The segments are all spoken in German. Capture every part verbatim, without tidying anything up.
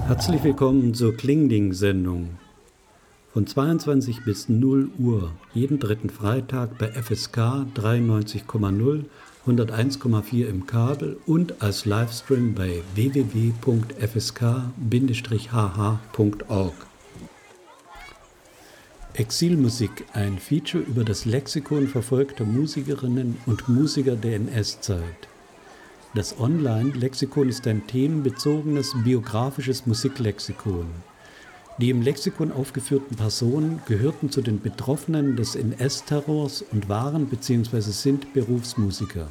Herzlich willkommen zur Klingding-Sendung. Von zweiundzwanzig bis null Uhr, jeden dritten Freitag bei F S K dreiundneunzig Komma null, hunderteins Komma vier im Kabel und als Livestream bei w w w punkt f s k bindestrich h h punkt org. Exilmusik, ein Feature über das Lexikon verfolgter Musikerinnen und Musiker der N S-Zeit. Das Online-Lexikon ist ein themenbezogenes biografisches Musiklexikon. Die im Lexikon aufgeführten Personen gehörten zu den Betroffenen des N S-Terrors und waren bzw. sind Berufsmusiker.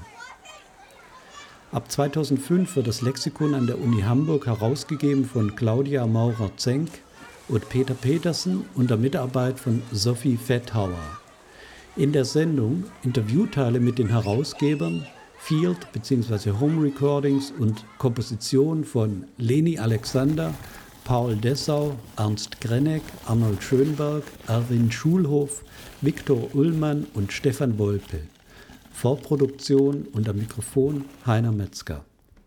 Ab zweitausendfünf wird das Lexikon an der Uni Hamburg herausgegeben von Claudia Maurer-Zenk und Peter Petersen unter Mitarbeit von Sophie Fethauer. In der Sendung Interviewteile mit den Herausgebern, Field bzw. Home Recordings und Komposition von Leni Alexander, Paul Dessau, Ernst Grenneck, Arnold Schönberg, Erwin Schulhof, Viktor Ullmann und Stefan Wolpe. Vorproduktion und am Mikrofon Heiner Metzger.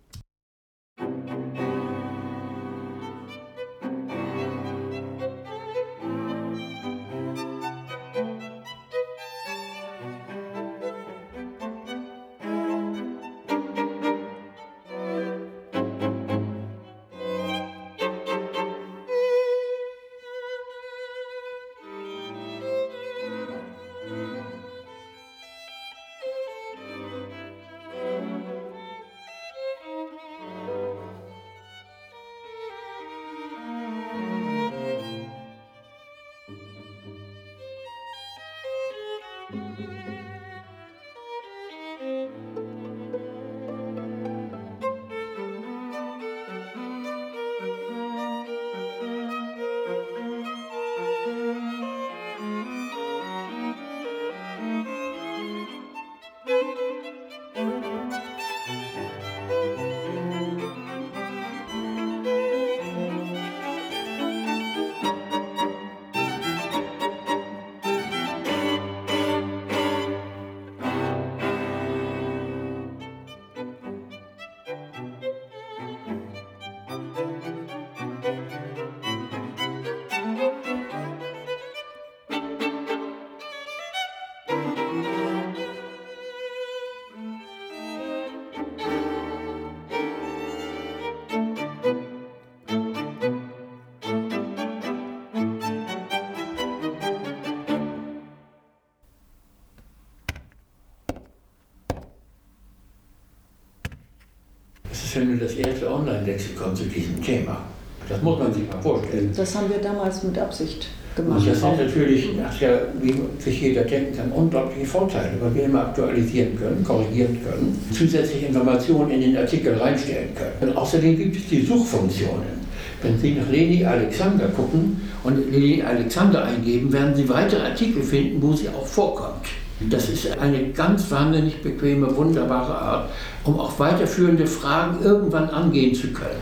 Das ist ja nur das erste Online-Lexikon zu diesem Thema. Das muss man sich mal vorstellen. Das haben wir damals mit Absicht gemacht. Und das hat natürlich, das ja, wie sich jeder denken kann, unglaubliche Vorteile, weil wir immer aktualisieren können, korrigieren können, zusätzliche Informationen in den Artikel reinstellen können. Und außerdem gibt es die Suchfunktionen. Wenn Sie nach Leni Alexander gucken und Leni Alexander eingeben, werden Sie weitere Artikel finden, wo sie auch vorkommt. Das ist eine ganz wahnsinnig bequeme, wunderbare Art, um auch weiterführende Fragen irgendwann angehen zu können.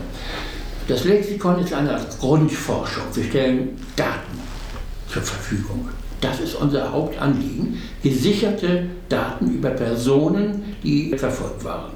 Das Lexikon ist eine Art Grundforschung. Wir stellen Daten zur Verfügung. Das ist unser Hauptanliegen, gesicherte Daten über Personen, die verfolgt waren.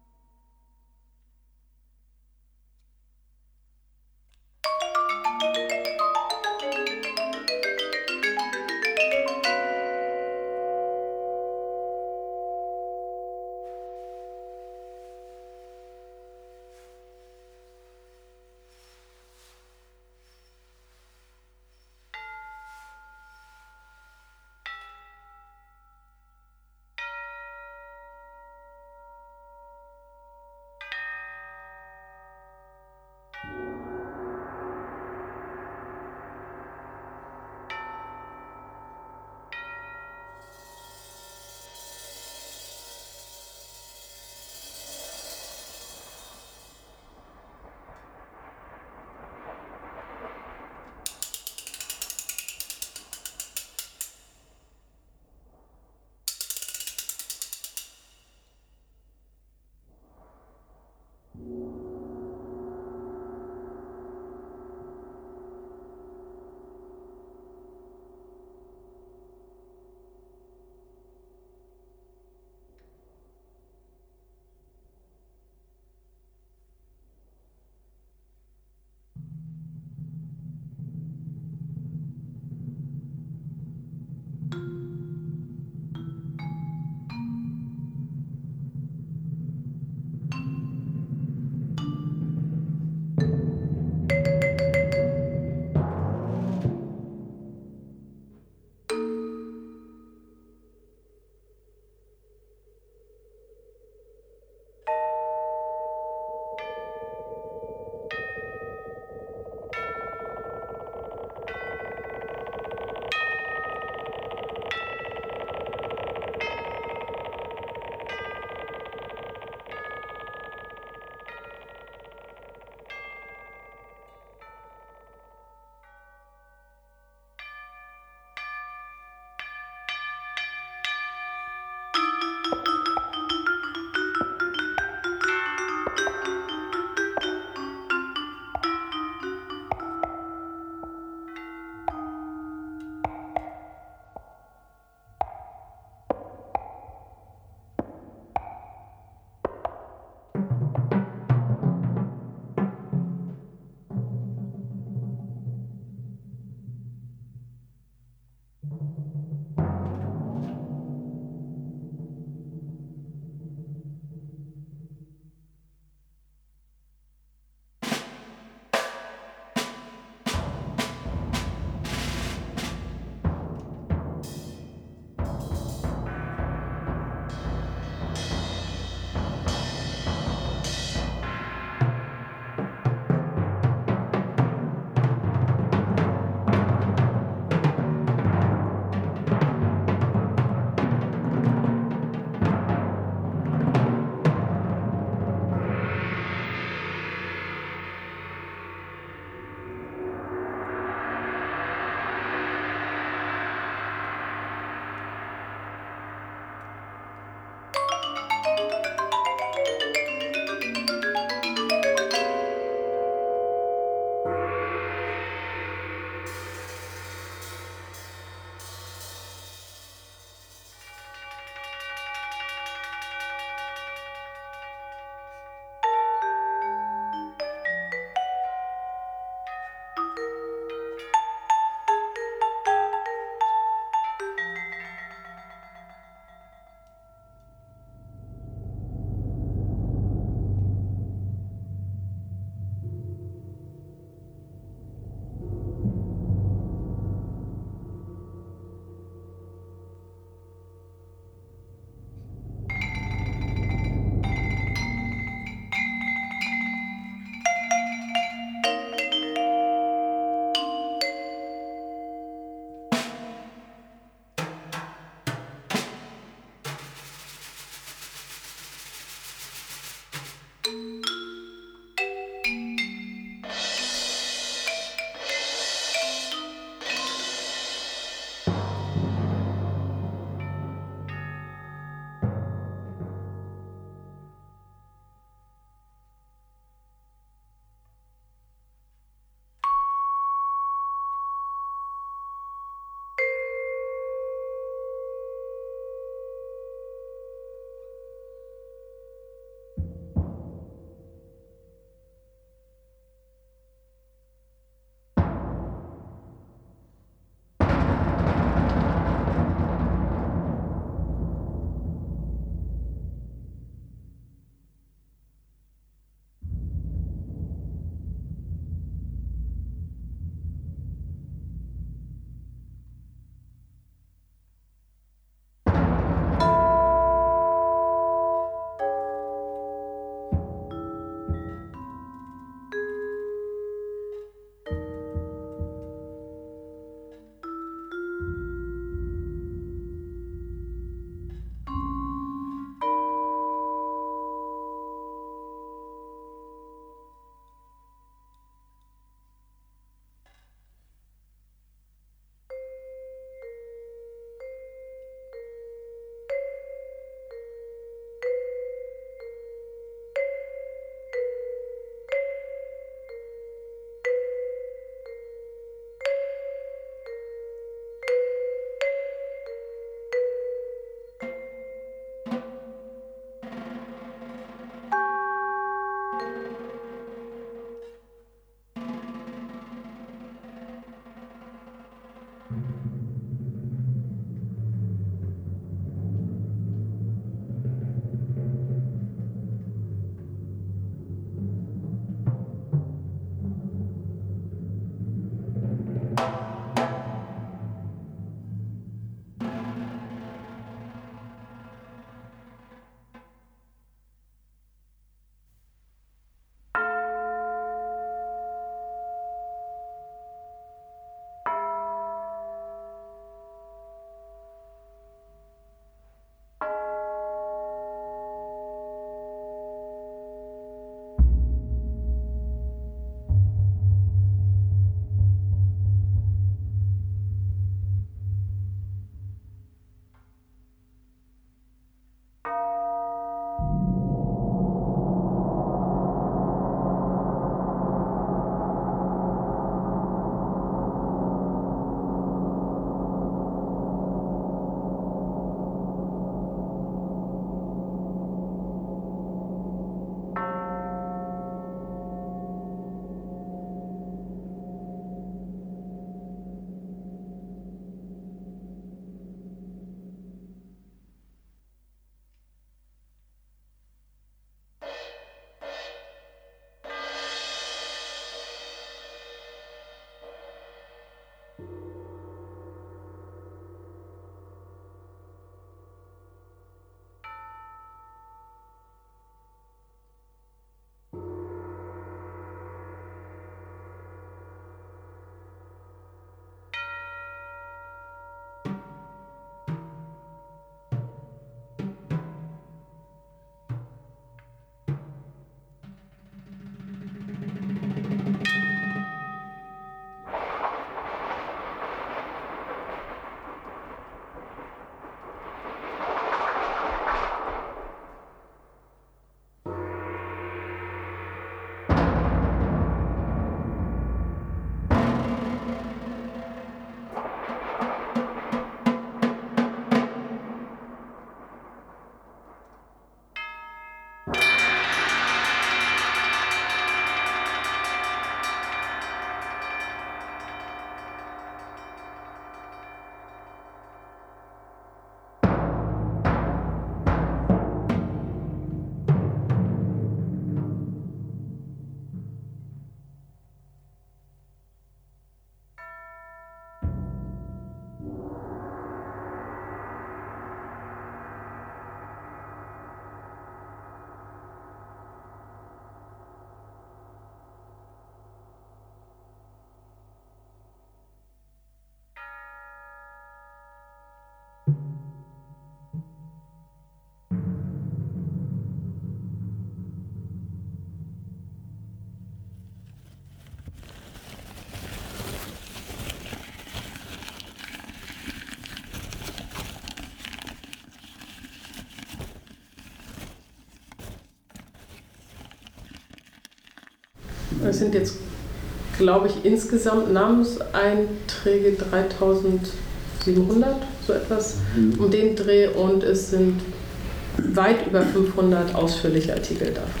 Es sind jetzt, glaube ich, insgesamt Namenseinträge dreitausendsiebenhundert, so etwas mhm. um den Dreh, und es sind weit über fünfhundert ausführliche Artikel davon.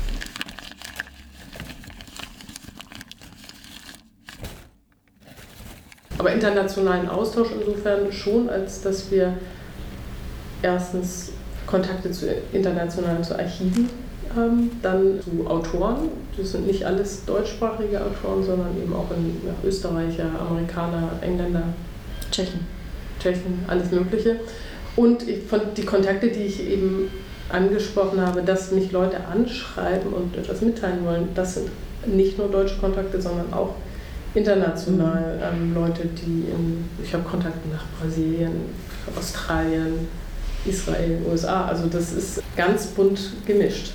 Aber internationalen Austausch insofern schon, als dass wir erstens Kontakte zu internationalen, zu Archiven haben, dann zu Autoren. Das sind nicht alles deutschsprachige Autoren, sondern eben auch in, ja, Österreicher, Amerikaner, Engländer, Tschechen. Tschechen, alles Mögliche. Und ich, von, die Kontakte, die ich eben angesprochen habe, dass mich Leute anschreiben und etwas mitteilen wollen, das sind nicht nur deutsche Kontakte, sondern auch international ähm, Leute, die in, ich habe Kontakte nach Brasilien, Australien, Israel, U S A, also das ist ganz bunt gemischt.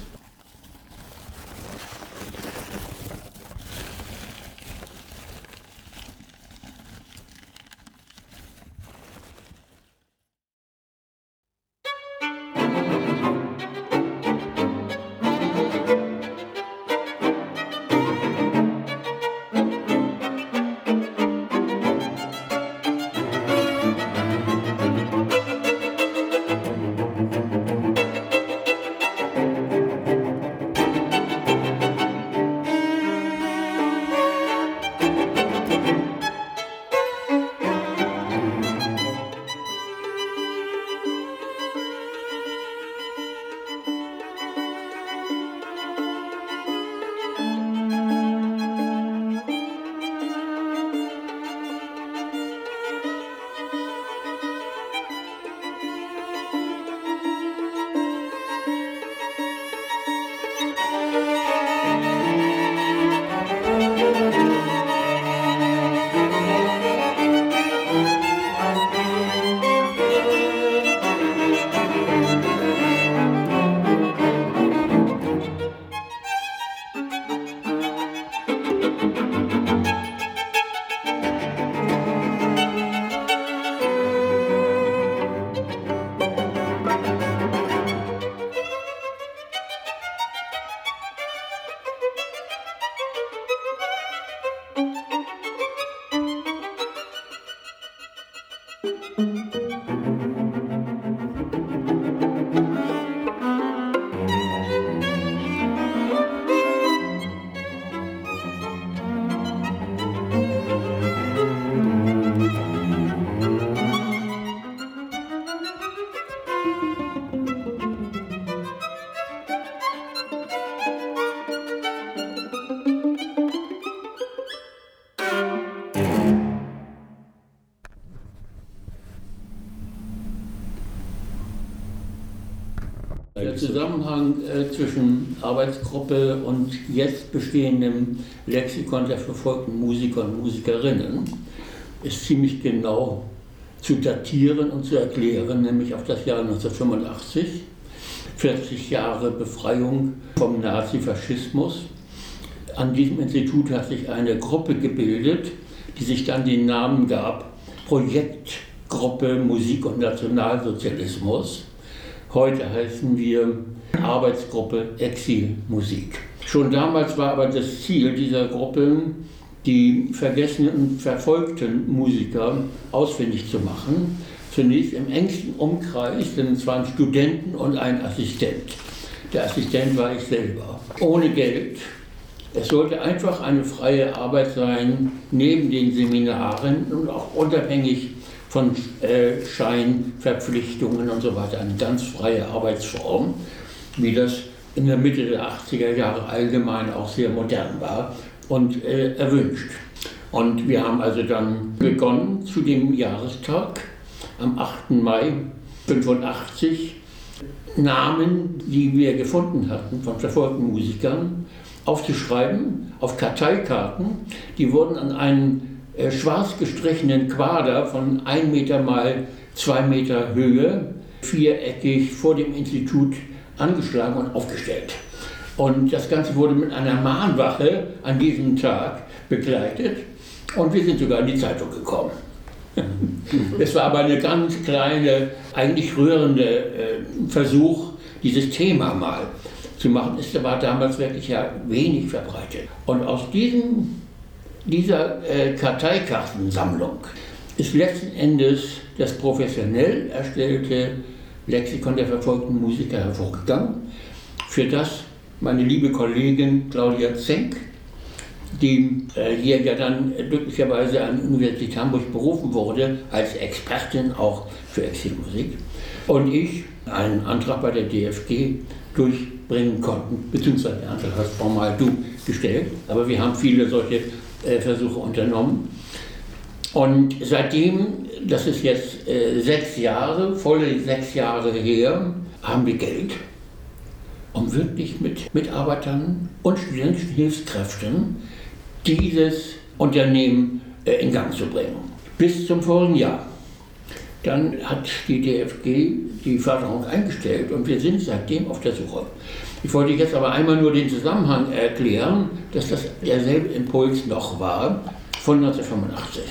Der Zusammenhang äh, zwischen Arbeitsgruppe und jetzt bestehendem Lexikon der verfolgten Musiker und Musikerinnen ist ziemlich genau zu datieren und zu erklären, nämlich auf das Jahr neunzehnhundertfünfundachtzig, vierzig Jahre Befreiung vom Nazifaschismus. An diesem Institut hat sich eine Gruppe gebildet, die sich dann den Namen gab, Projektgruppe Musik und Nationalsozialismus. Heute heißen wir Arbeitsgruppe Exilmusik. Schon damals war aber das Ziel dieser Gruppe, die vergessenen und verfolgten Musiker ausfindig zu machen. Zunächst im engsten Umkreis, denn es waren Studenten und ein Assistent. Der Assistent war ich selber. Ohne Geld. Es sollte einfach eine freie Arbeit sein, neben den Seminaren und auch unabhängig von äh, Scheinverpflichtungen und so weiter, eine ganz freie Arbeitsform, wie das in der Mitte der achtziger Jahre allgemein auch sehr modern war und äh, erwünscht. Und wir haben also dann begonnen zu dem Jahrestag am achten Mai fünfundachtzig Namen, die wir gefunden hatten von verfolgten Musikern, aufzuschreiben auf Karteikarten. Die wurden an einen äh, schwarz gestrichenen Quader von ein Meter mal zwei Meter Höhe, viereckig vor dem Institut angeschlagen und aufgestellt. Und das Ganze wurde mit einer Mahnwache an diesem Tag begleitet und wir sind sogar in die Zeitung gekommen. Es war aber eine ganz kleine, eigentlich rührende äh, Versuch, dieses Thema mal zu machen, ist, war damals wirklich ja wenig verbreitet. Und aus diesem, dieser äh, Karteikartensammlung ist letzten Endes das professionell erstellte Lexikon der verfolgten Musiker hervorgegangen, für das meine liebe Kollegin Claudia Zenk, die äh, hier ja dann glücklicherweise an die Universität Hamburg berufen wurde, als Expertin auch für Exilmusik, und ich einen Antrag bei der D F G durchbringen konnten, beziehungsweise den Antrag hast formal du gestellt, aber wir haben viele solche äh, Versuche unternommen. Und seitdem, das ist jetzt äh, sechs Jahre, volle sechs Jahre her, haben wir Geld, um wirklich mit Mitarbeitern und studentischen Hilfskräften dieses Unternehmen äh, in Gang zu bringen. Bis zum vorigen Jahr. Dann hat die D F G die Förderung eingestellt und wir sind seitdem auf der Suche. Ich wollte jetzt aber einmal nur den Zusammenhang erklären, dass das derselbe Impuls noch war von neunzehnhundertfünfundachtzig.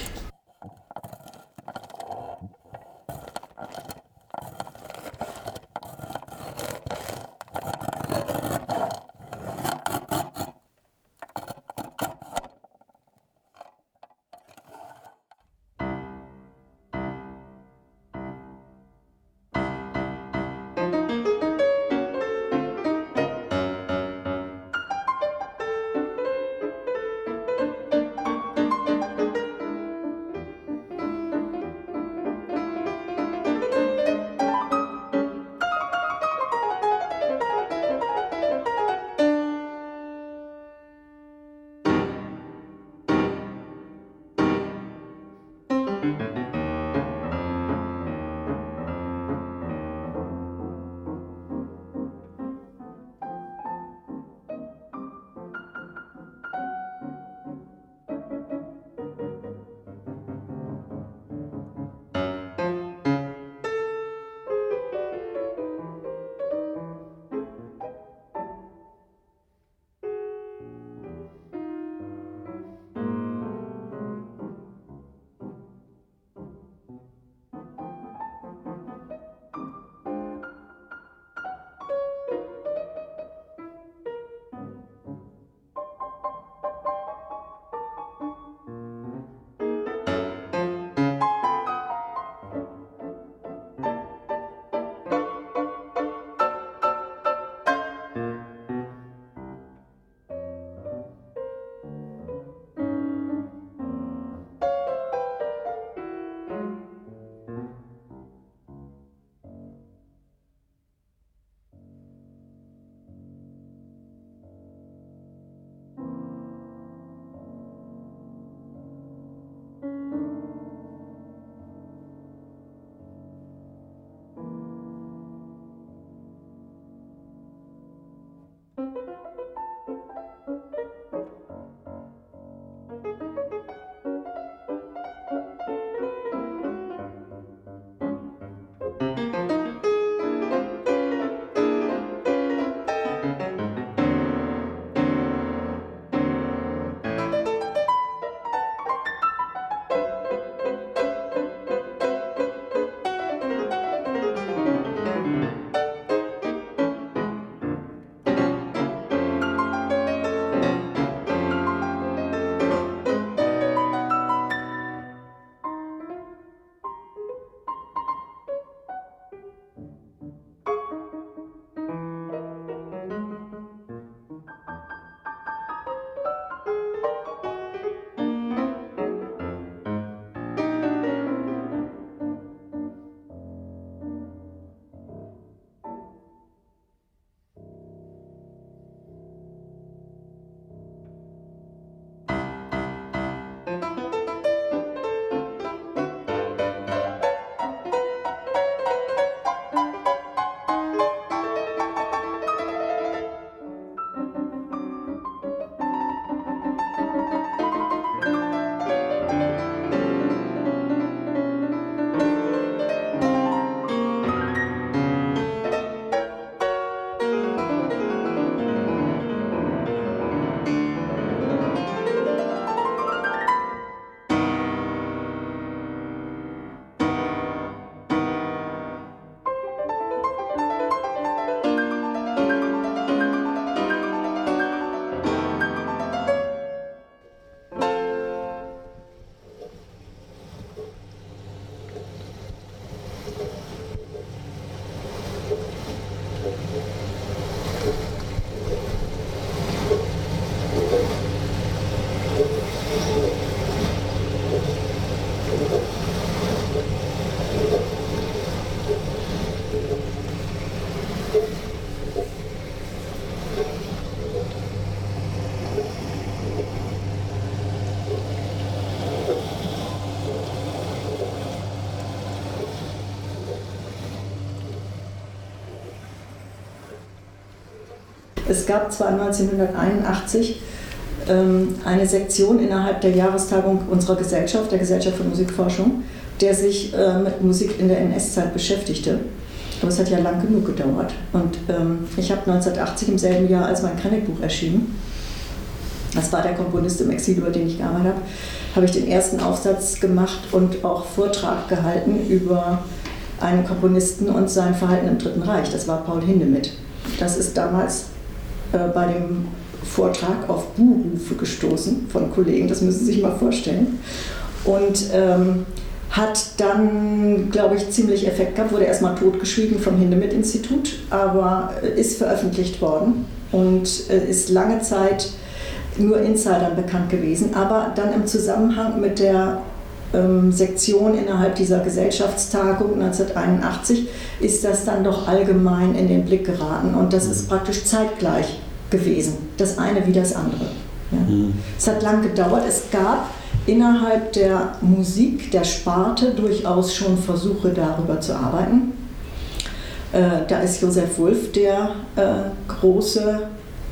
Es gab zwar neunzehnhunderteinundachtzig ähm, eine Sektion innerhalb der Jahrestagung unserer Gesellschaft, der Gesellschaft für Musikforschung, der sich äh, mit Musik in der N S-Zeit beschäftigte. Aber es hat ja lang genug gedauert. Und ähm, ich habe neunzehnhundertachtzig, im selben Jahr, als mein Krennic-Buch erschien, das war der Komponist im Exil, über den ich gearbeitet habe, habe ich den ersten Aufsatz gemacht und auch Vortrag gehalten über einen Komponisten und sein Verhalten im Dritten Reich. Das war Paul Hindemith. Das ist damals äh, bei dem Vortrag auf Buhrufe gestoßen von Kollegen, das müssen Sie sich mal vorstellen. Und ähm, hat dann, glaube ich, ziemlich Effekt gehabt, wurde erstmal totgeschwiegen vom Hindemith-Institut, aber ist veröffentlicht worden und ist lange Zeit nur Insidern bekannt gewesen, aber dann im Zusammenhang mit der ähm, Sektion innerhalb dieser Gesellschaftstagung neunzehnhunderteinundachtzig ist das dann doch allgemein in den Blick geraten und das ist praktisch zeitgleich gewesen, das eine wie das andere. Ja. Mhm. Es hat lang gedauert, es gab innerhalb der Musik, der Sparte, durchaus schon Versuche darüber zu arbeiten. Äh, da ist Josef Wulf der äh, Große,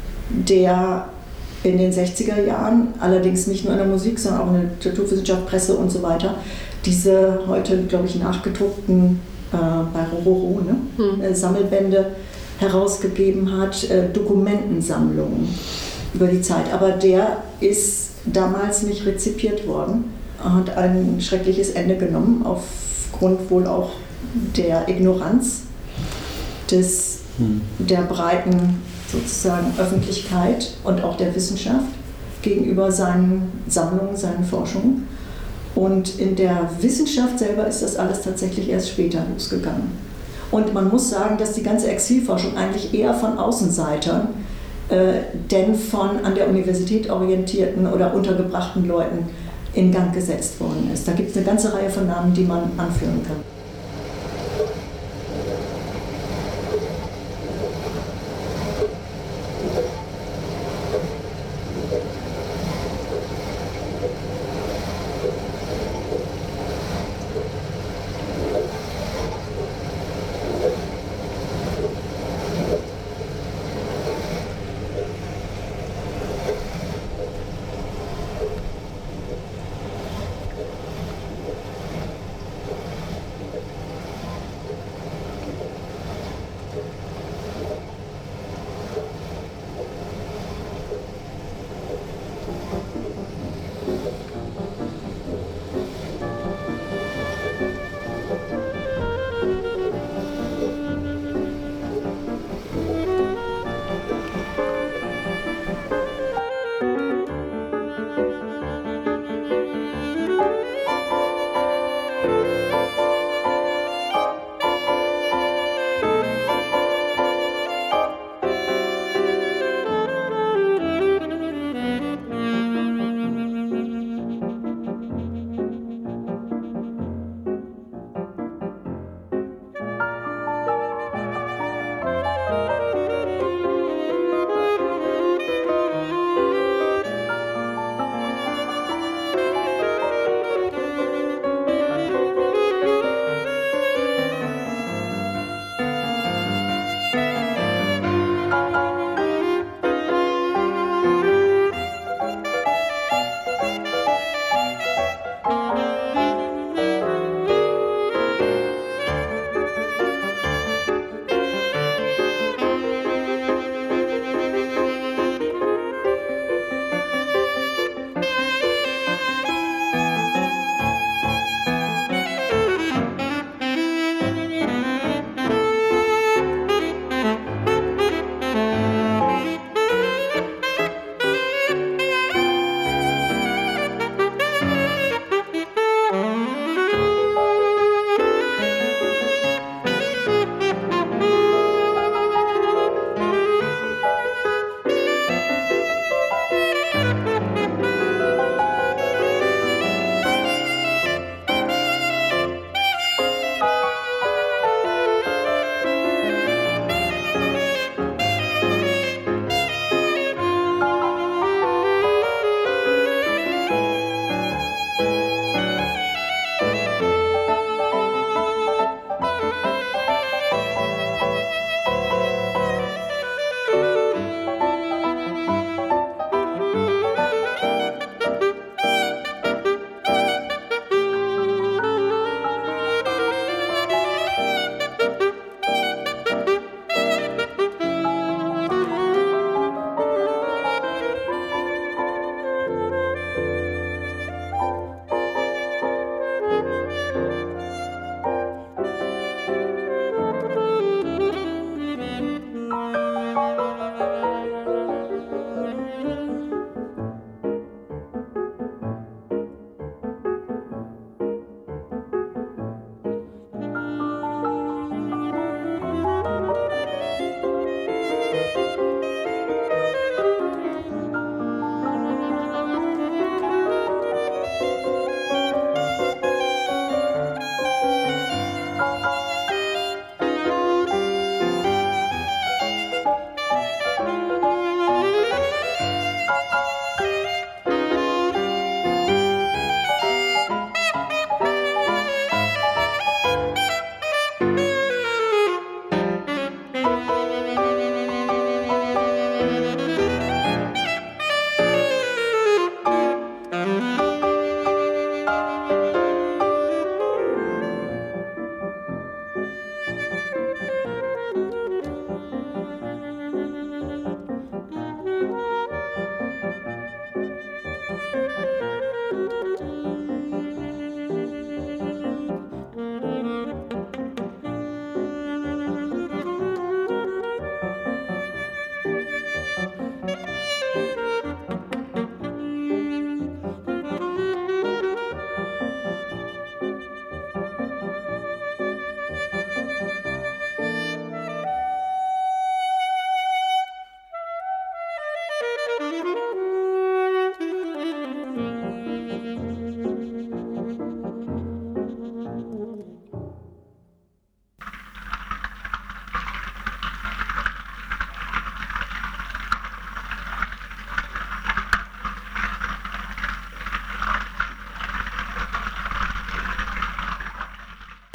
der in den sechziger Jahren, allerdings nicht nur in der Musik, sondern auch in der Literaturwissenschaft, Presse und so weiter, diese heute, glaube ich, nachgedruckten äh, bei Rororo, ne? hm. äh, Sammelbände herausgegeben hat, äh, Dokumentensammlungen über die Zeit. Aber der ist damals nicht rezipiert worden, hat ein schreckliches Ende genommen, aufgrund wohl auch der Ignoranz des, hm. der breiten sozusagen Öffentlichkeit und auch der Wissenschaft gegenüber seinen Sammlungen, seinen Forschungen. Und in der Wissenschaft selber ist das alles tatsächlich erst später losgegangen. Und man muss sagen, dass die ganze Exilforschung eigentlich eher von Außenseitern, äh, denn von an der Universität orientierten oder untergebrachten Leuten in Gang gesetzt worden ist. Da gibt es eine ganze Reihe von Namen, die man anführen kann.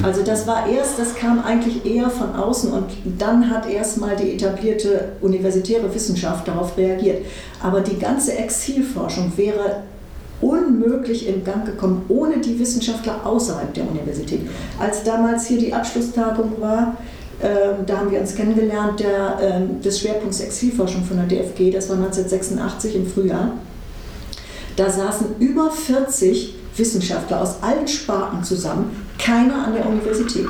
Also das war erst, das kam eigentlich eher von außen und dann hat erstmal die etablierte universitäre Wissenschaft darauf reagiert. Aber die ganze Exilforschung wäre unmöglich in Gang gekommen, ohne die Wissenschaftler außerhalb der Universität. Als damals hier die Abschlusstagung war, äh, da haben wir uns kennengelernt, der, äh, des Schwerpunkts Exilforschung von der D F G, das war neunzehnhundertsechsundachtzig im Frühjahr. Da saßen über vierzig Wissenschaftler aus allen Sparten zusammen, keiner an der Universität.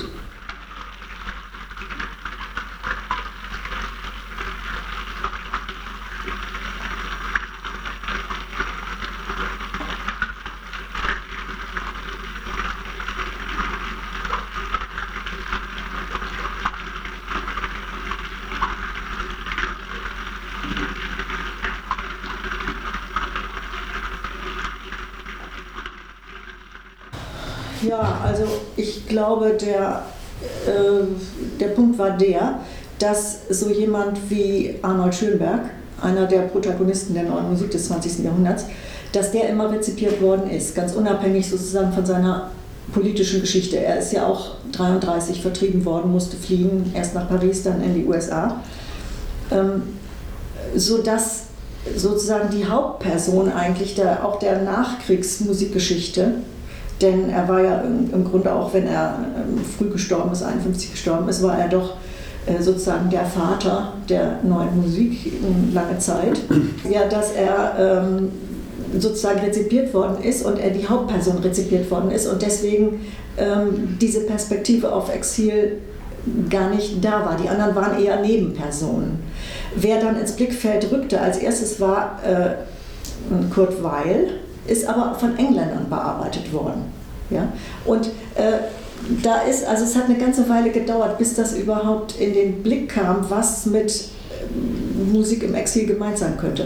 Ja, also ich glaube, der, äh, der Punkt war der, dass so jemand wie Arnold Schönberg, einer der Protagonisten der neuen Musik des zwanzigsten Jahrhunderts, dass der immer rezipiert worden ist, ganz unabhängig sozusagen von seiner politischen Geschichte. Er ist ja auch dreiunddreißig vertrieben worden, musste fliehen, erst nach Paris, dann in die U S A, ähm, sodass sozusagen die Hauptperson eigentlich der, auch der Nachkriegsmusikgeschichte, denn er war ja im Grunde auch, wenn er früh gestorben ist, einundfünfzig gestorben ist, war er doch sozusagen der Vater der neuen Musik lange Zeit. Ja, dass er ähm, sozusagen rezipiert worden ist und er die Hauptperson rezipiert worden ist und deswegen ähm, diese Perspektive auf Exil gar nicht da war. Die anderen waren eher Nebenpersonen. Wer dann ins Blickfeld rückte als erstes war äh, Kurt Weill, ist aber von Engländern bearbeitet worden. Ja? Und äh, da ist, also es hat eine ganze Weile gedauert, bis das überhaupt in den Blick kam, was mit äh, Musik im Exil gemeint sein könnte.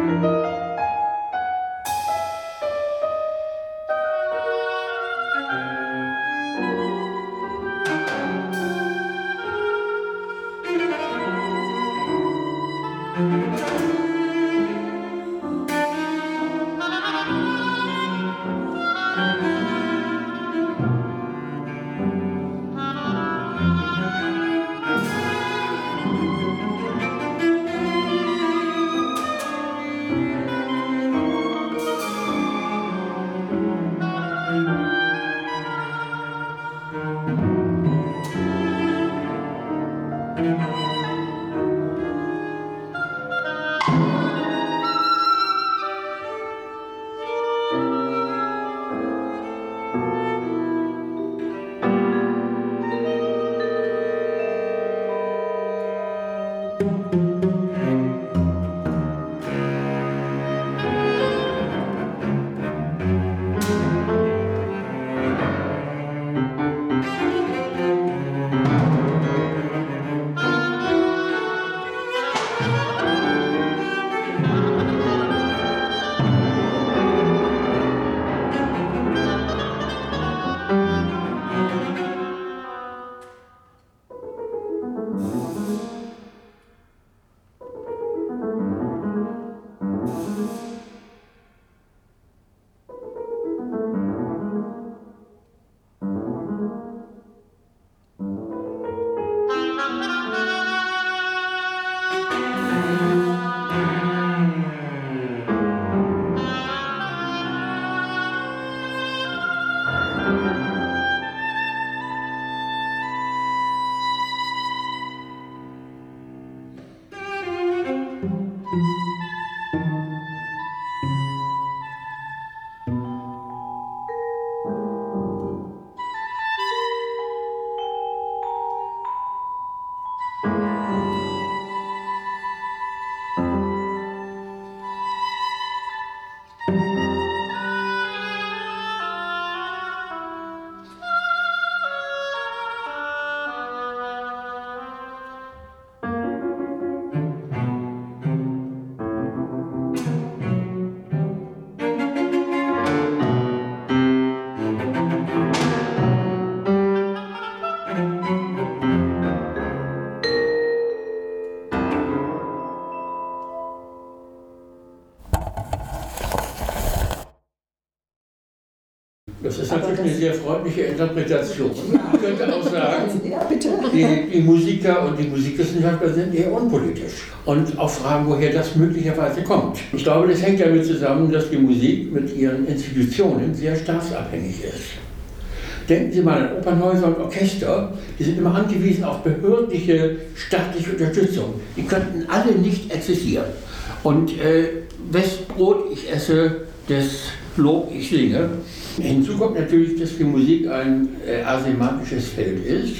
Das ist natürlich das eine sehr freundliche Interpretation. Man könnte auch sagen, ja, bitte. Die, die Musiker und die Musikwissenschaftler sind eher unpolitisch und auch fragen, woher das möglicherweise kommt. Ich glaube, das hängt damit zusammen, dass die Musik mit ihren Institutionen sehr staatsabhängig ist. Denken Sie mal an Opernhäuser und Orchester, die sind immer angewiesen auf behördliche, staatliche Unterstützung. Die könnten alle nicht existieren. Und äh, wes Brot ich esse, des Lob ich singe. Hinzu kommt natürlich, dass die Musik ein äh, asemantisches Feld ist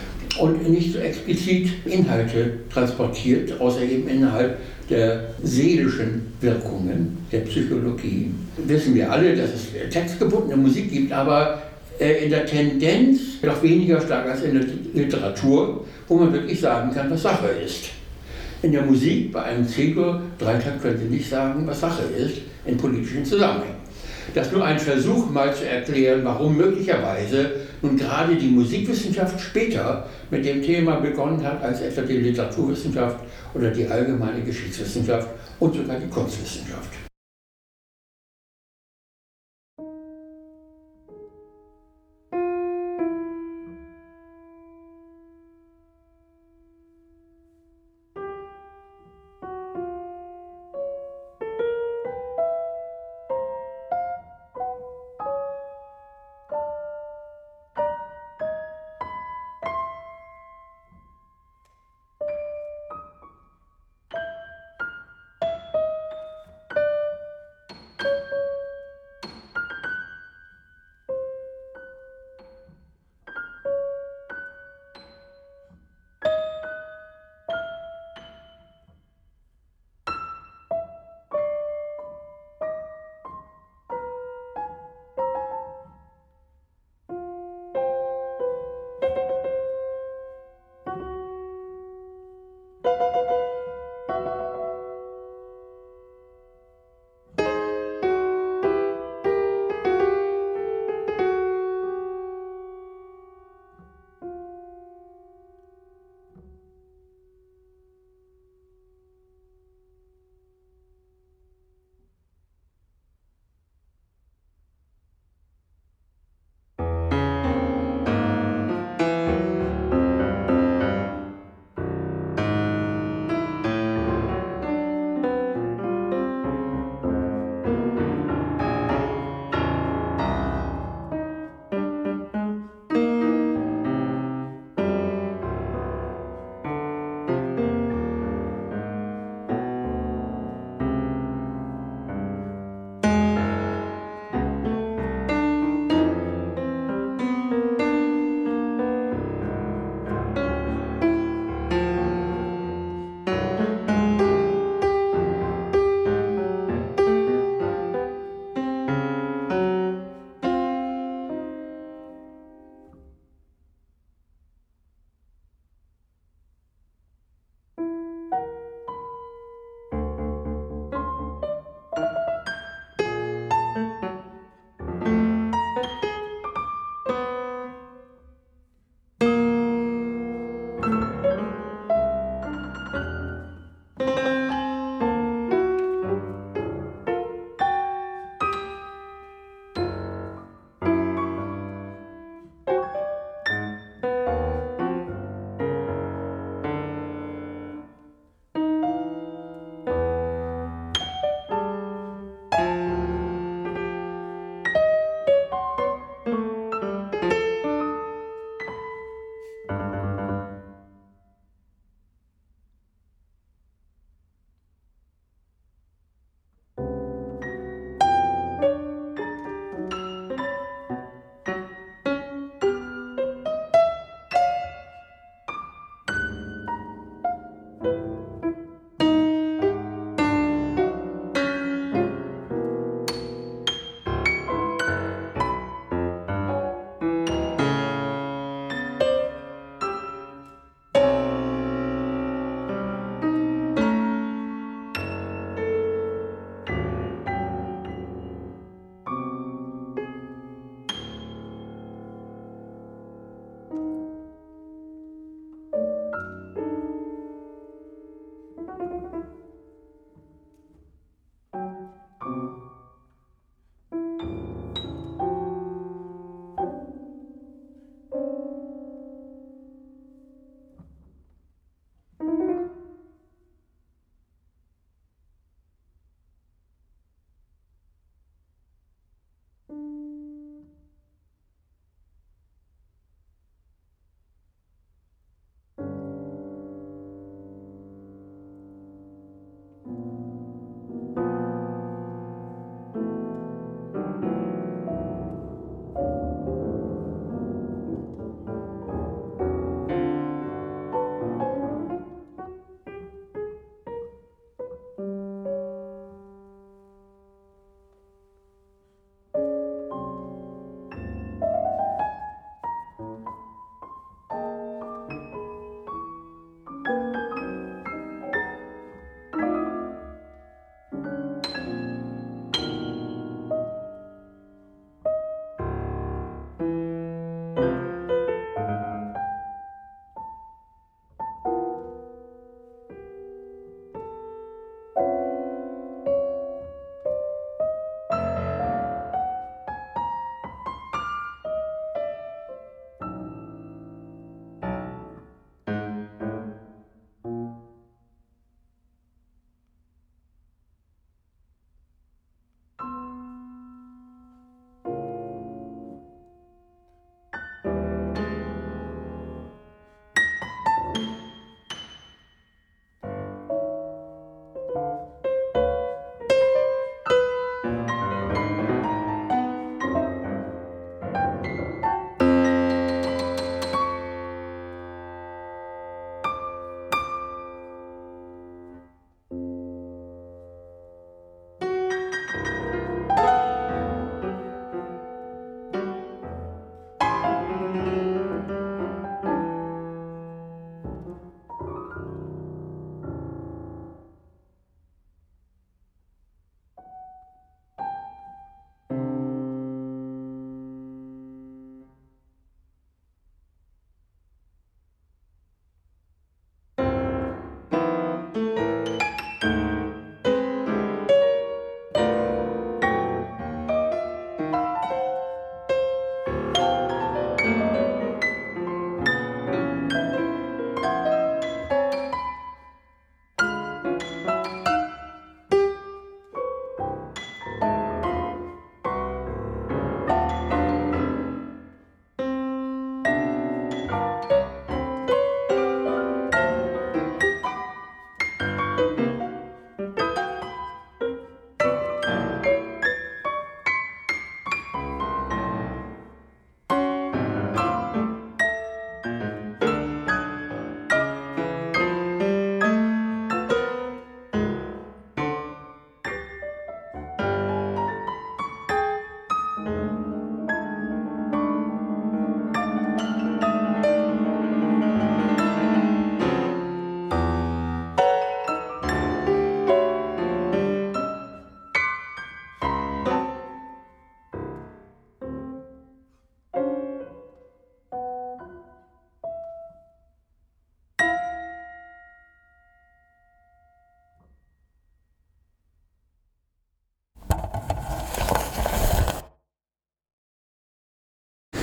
und nicht so explizit Inhalte transportiert, außer eben innerhalb der seelischen Wirkungen der Psychologie. Wissen wir alle, dass es textgebundene Musik gibt, aber äh, in der Tendenz noch weniger stark als in der Literatur, wo man wirklich sagen kann, was Sache ist. In der Musik, bei einem C-Dur-Dreitakt können Sie nicht sagen, was Sache ist, in politischen Zusammenhängen. Das ist nur ein Versuch, mal zu erklären, warum möglicherweise nun gerade die Musikwissenschaft später mit dem Thema begonnen hat, als etwa die Literaturwissenschaft oder die allgemeine Geschichtswissenschaft und sogar die Kunstwissenschaft.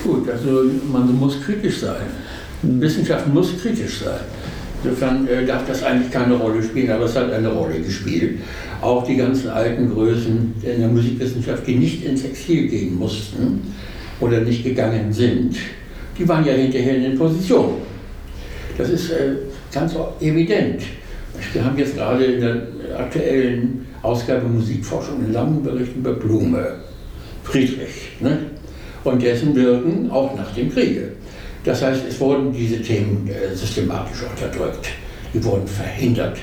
Gut, also man muss kritisch sein. Wissenschaft muss kritisch sein. Insofern äh, darf das eigentlich keine Rolle spielen, aber es hat eine Rolle gespielt. Auch die ganzen alten Größen in der Musikwissenschaft, die nicht ins Exil gehen mussten oder nicht gegangen sind, die waren ja hinterher in den Positionen. Das ist äh, ganz evident. Wir haben jetzt gerade in der aktuellen Ausgabe Musikforschung einen langen Bericht über Blume, Friedrich, ne? Und dessen Wirken auch nach dem Kriege. Das heißt, es wurden diese Themen äh, systematisch unterdrückt, die wurden verhindert.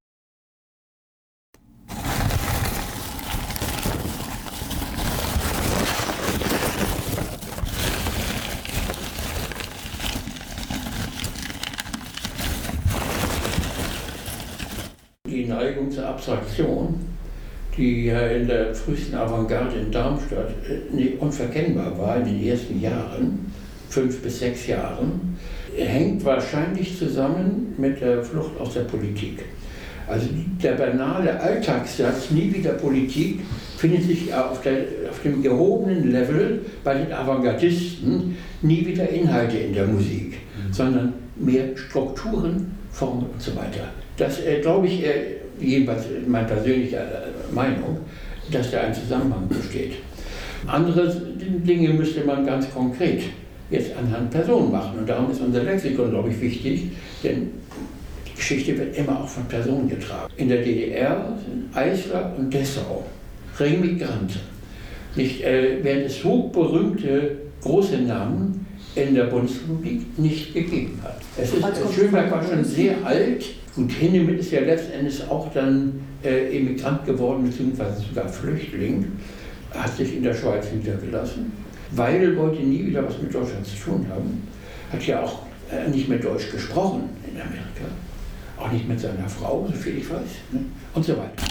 Die Neigung zur Abstraktion, die ja in der frühesten Avantgarde in Darmstadt äh, unverkennbar war in den ersten Jahren, fünf bis sechs Jahren, hängt wahrscheinlich zusammen mit der Flucht aus der Politik. Also der banale Alltagssatz, nie wieder Politik, findet sich auf, der, auf dem gehobenen Level bei den Avantgardisten, nie wieder Inhalte in der Musik, mhm. sondern mehr Strukturen, Formen und so weiter. Das äh, glaube ich, äh, jedenfalls meine persönliche äh, Meinung, dass da ein Zusammenhang besteht. Andere Dinge müsste man ganz konkret jetzt anhand Personen machen. Und darum ist unser Lexikon, glaube ich, wichtig, denn die Geschichte wird immer auch von Personen getragen. In der D D R sind Eisler und Dessau Remigranten. Nicht, äh, während es hochberühmte große Namen in der Bundesrepublik nicht gegeben hat. Es ist, äh, Schönberg war schon sehr alt. Gut, Hindemith ist ja letzten Endes auch dann äh, Emigrant geworden, beziehungsweise sogar Flüchtling, hat sich in der Schweiz niedergelassen. Weidel wollte nie wieder was mit Deutschland zu tun haben, hat ja auch äh, nicht mehr Deutsch gesprochen in Amerika, auch nicht mit seiner Frau, soviel ich weiß, ne? Und so weiter.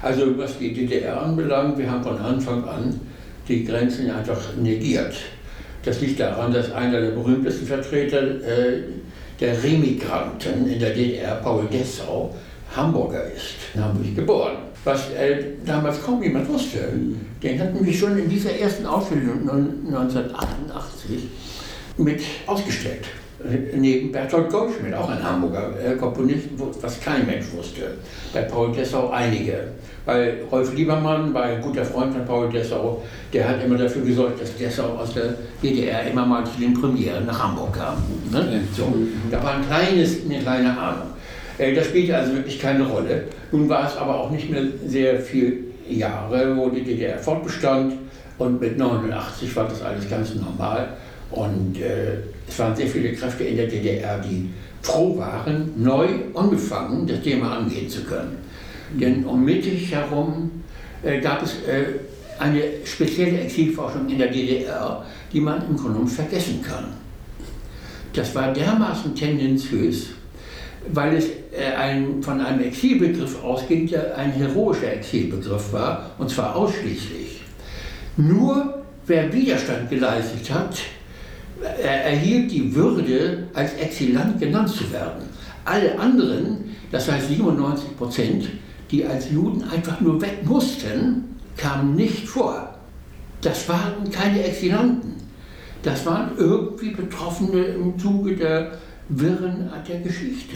Also was die D D R anbelangt, wir haben von Anfang an die Grenzen einfach negiert. Das liegt daran, dass einer der berühmtesten Vertreter äh, der Remigranten in der D D R, Paul Dessau, Hamburger ist, in Hamburg geboren. Was äh, damals kaum jemand wusste. Den hatten wir schon in dieser ersten Ausstellung neunzehnhundertachtundachtzig mit ausgestellt. Neben Bertolt Goldschmidt, auch ein Hamburger äh, Komponist, was kein Mensch wusste. Bei Paul Dessau einige. Weil Rolf Liebermann war ein guter Freund von Paul Dessau, der hat immer dafür gesorgt, dass Dessau aus der D D R immer mal zu den Premieren nach Hamburg kam. Ne? So, da war ein kleines, eine kleine Ahnung. Äh, das spielte also wirklich keine Rolle. Nun war es aber auch nicht mehr sehr viele Jahre, wo die D D R fortbestand, und mit neunundachtzig war das alles ganz normal. Und äh, es waren sehr viele Kräfte in der D D R, die froh waren, neu, unbefangen das Thema angehen zu können. Mhm. Denn um mittig herum äh, gab es äh, eine spezielle Exilforschung in der D D R, die man im Grunde genommen vergessen kann. Das war dermaßen tendenziös, weil es äh, ein, von einem Exilbegriff ausging, der ein heroischer Exilbegriff war, und zwar ausschließlich. Nur wer Widerstand geleistet hat, er erhielt die Würde, als Exilant genannt zu werden. Alle anderen, das heißt siebenundneunzig Prozent, die als Juden einfach nur weg mussten, kamen nicht vor. Das waren keine Exilanten. Das waren irgendwie Betroffene im Zuge der Wirren der Geschichte.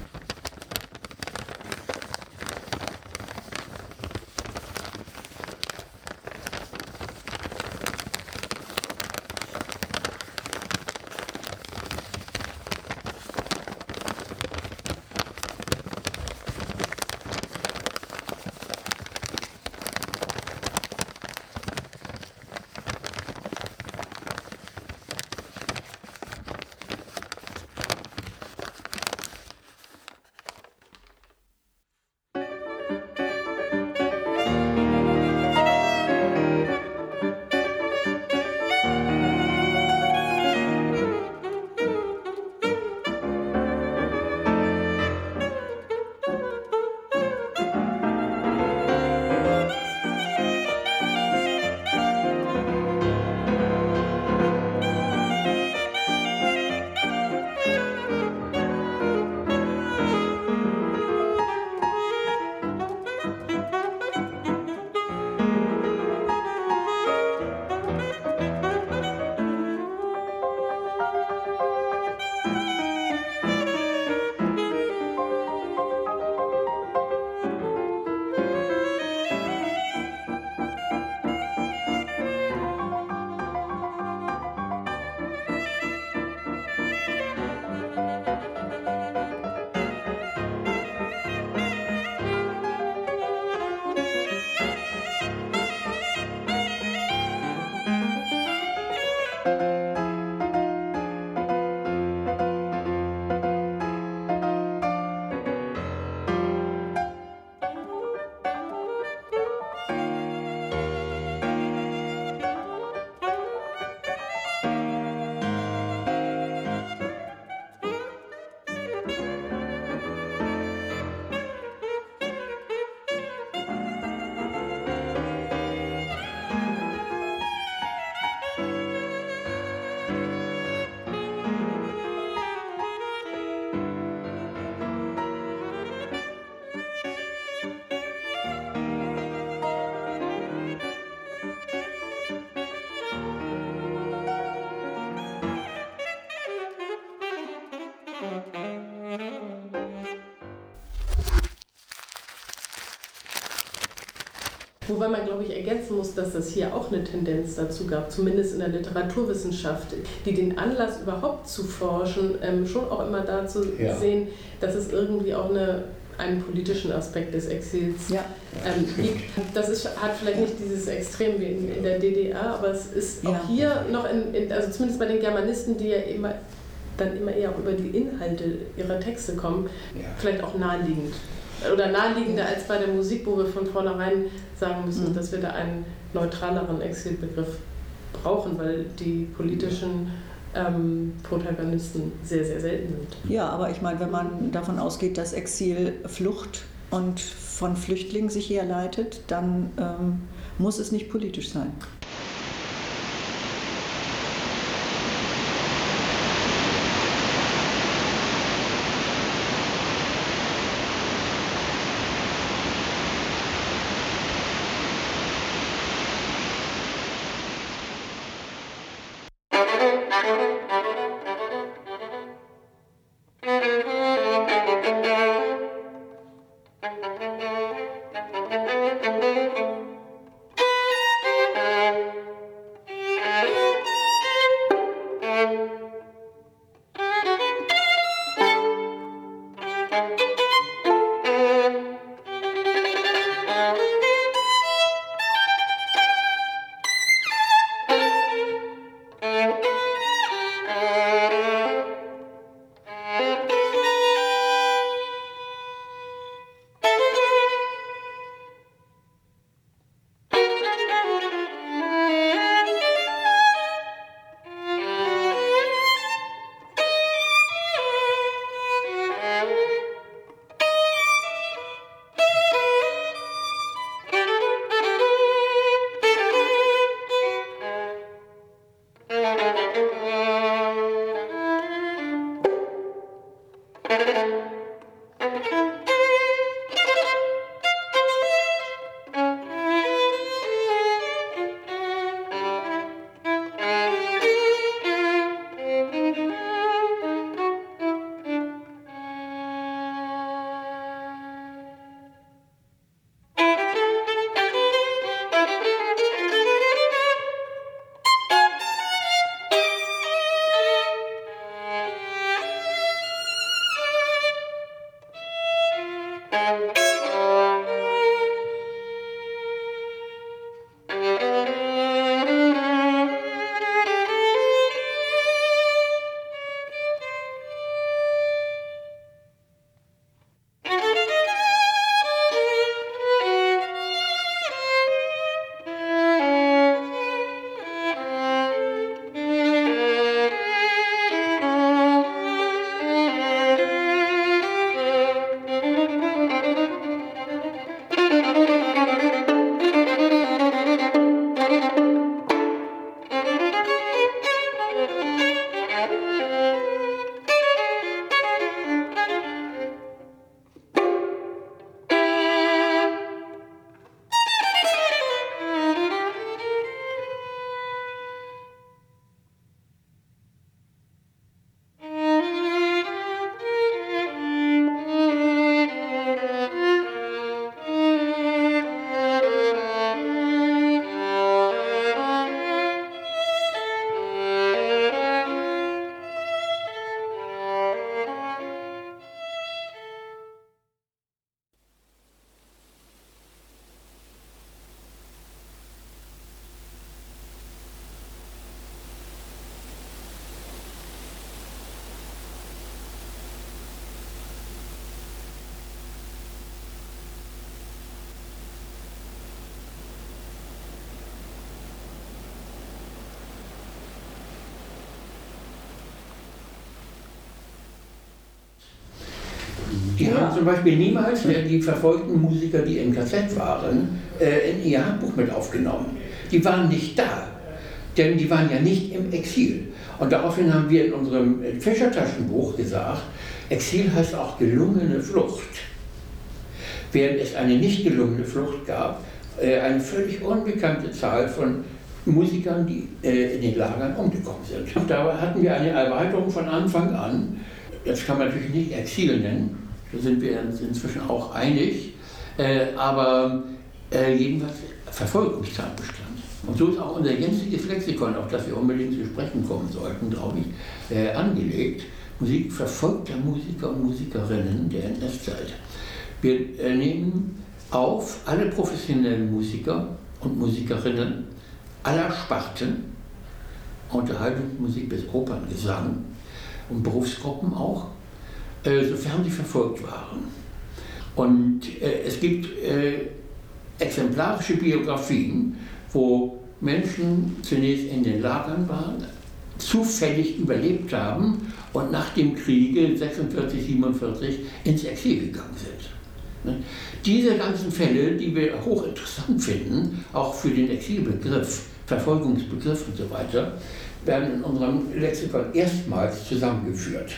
Wobei man, glaube ich, ergänzen muss, dass es hier auch eine Tendenz dazu gab, zumindest in der Literaturwissenschaft, die den Anlass überhaupt zu forschen, ähm, schon auch immer dazu ja. sehen, dass es irgendwie auch eine, einen politischen Aspekt des Exils ja. ähm, gibt. Das ist, hat vielleicht nicht dieses Extrem wie in, in der D D R, aber es ist auch ja. hier noch, in, in, also zumindest bei den Germanisten, die ja immer, dann immer eher auch über die Inhalte ihrer Texte kommen, ja. vielleicht auch naheliegend. Oder naheliegender als bei der Musik, wo wir von vornherein sagen müssen, mhm. dass wir da einen neutraleren Exilbegriff brauchen, weil die politischen ähm, Protagonisten sehr, sehr selten sind. Ja, aber ich meine, wenn man davon ausgeht, dass Exil Flucht und von Flüchtlingen sich herleitet, dann ähm, muss es nicht politisch sein. Die ja. haben zum Beispiel niemals mehr die verfolgten Musiker, die im K Z waren, äh, in ihr Handbuch mit aufgenommen. Die waren nicht da, denn die waren ja nicht im Exil. Und daraufhin haben wir in unserem Fischer-Taschenbuch gesagt, Exil heißt auch gelungene Flucht. Während es eine nicht gelungene Flucht gab, äh, eine völlig unbekannte Zahl von Musikern, die äh, in den Lagern umgekommen sind. Und da hatten wir eine Erweiterung von Anfang an. Das kann man natürlich nicht Exil nennen, da sind wir uns inzwischen auch einig, äh, aber äh, jedenfalls Verfolgungstatbestand. Und so ist auch unser jetziges Lexikon, auf das wir unbedingt zu sprechen kommen sollten, glaube ich, äh, angelegt. Musik verfolgter Musiker und Musikerinnen der N S-Zeit. Wir äh, nehmen auf alle professionellen Musiker und Musikerinnen aller Sparten, Unterhaltungsmusik bis Operngesang und Berufsgruppen auch, äh, sofern sie verfolgt waren. Und äh, es gibt äh, exemplarische Biografien, wo Menschen zunächst in den Lagern waren, zufällig überlebt haben und nach dem Kriege sechsundvierzig, siebenundvierzig ins Exil gegangen sind. Diese ganzen Fälle, die wir hochinteressant finden, auch für den Exilbegriff, Verfolgungsbegriff und so weiter, werden in unserem Lexikon erstmals zusammengeführt.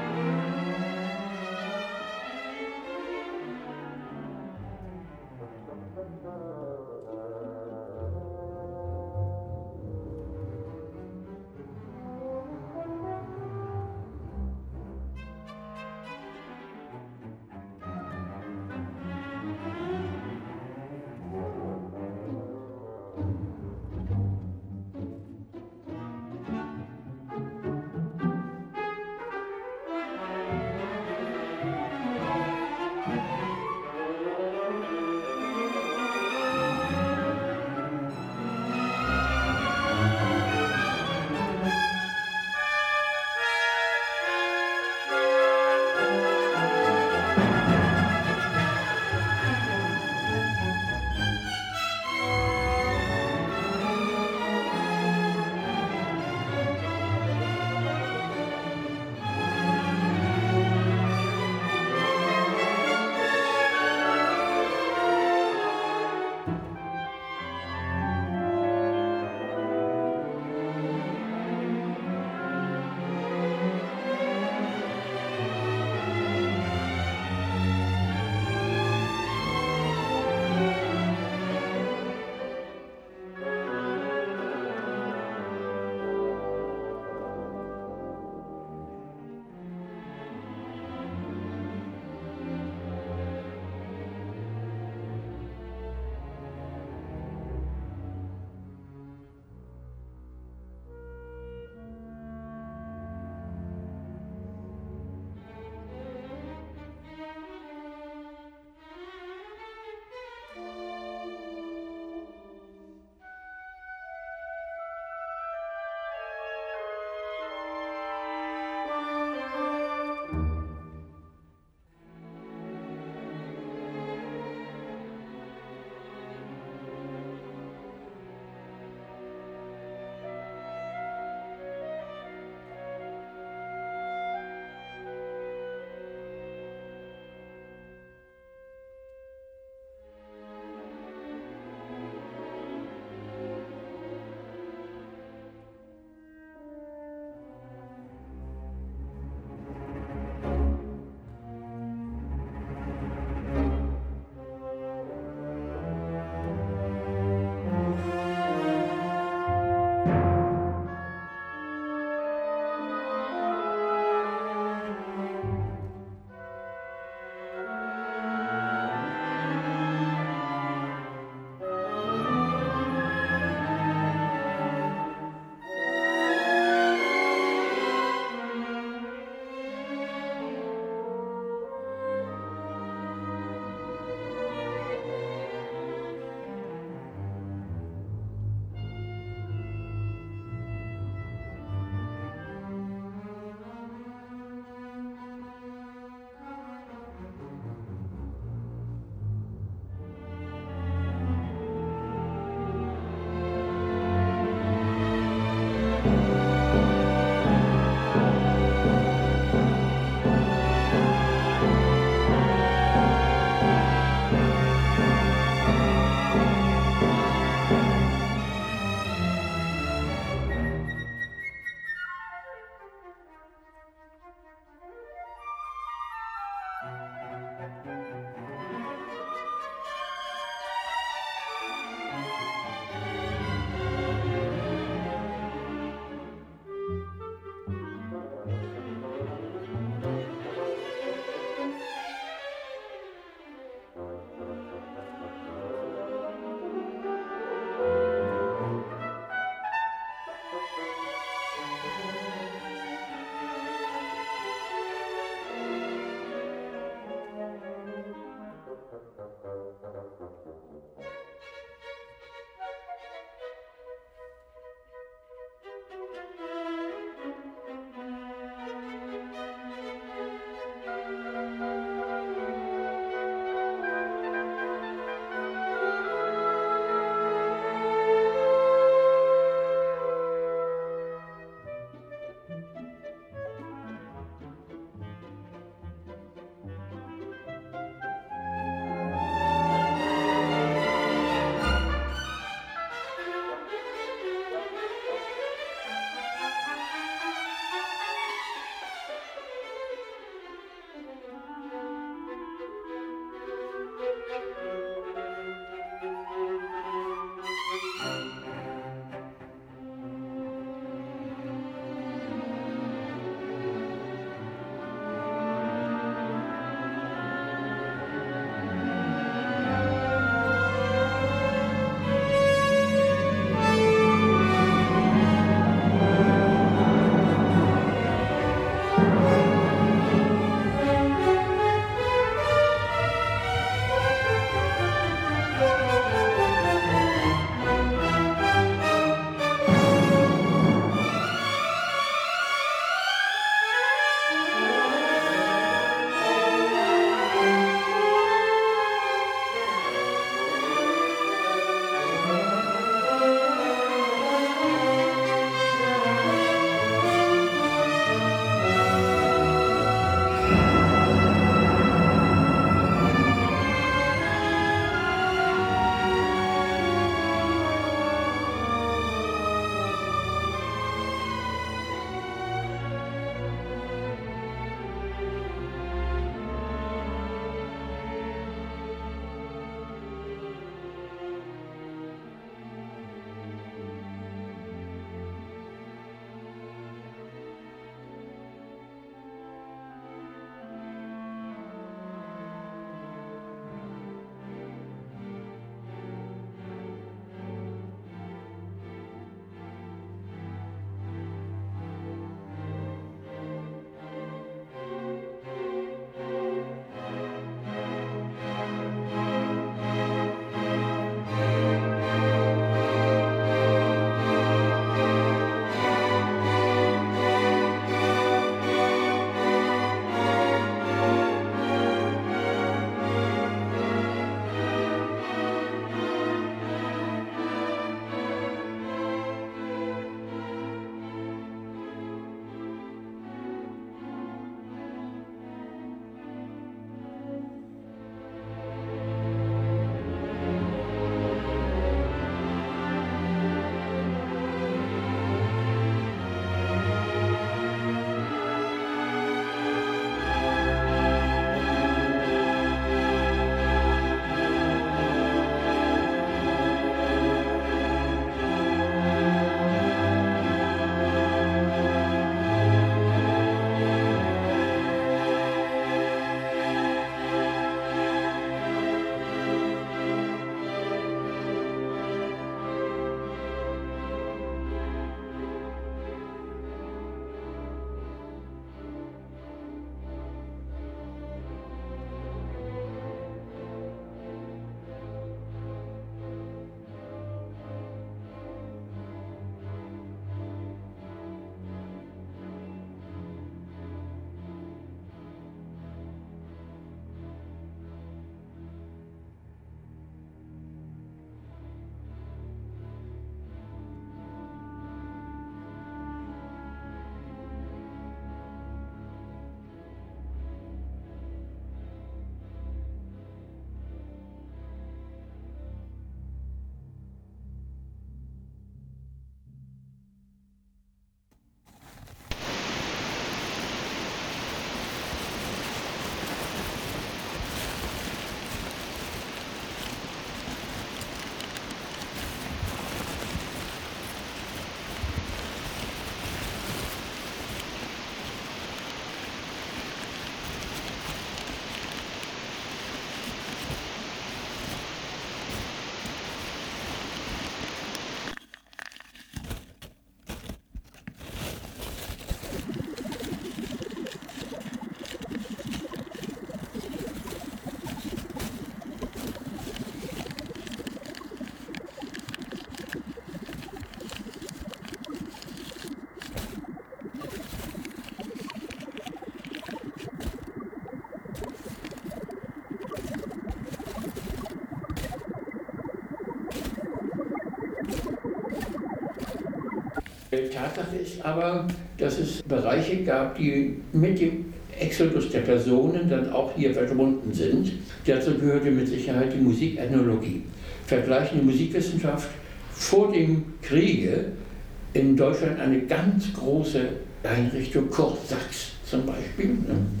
Tatsache ist aber, dass es Bereiche gab, die mit dem Exodus der Personen dann auch hier verschwunden sind. Dazu gehörte mit Sicherheit die Musikethnologie. Vergleichende Musikwissenschaft vor dem Kriege in Deutschland eine ganz große Einrichtung, Kurt Sachs zum Beispiel, ne?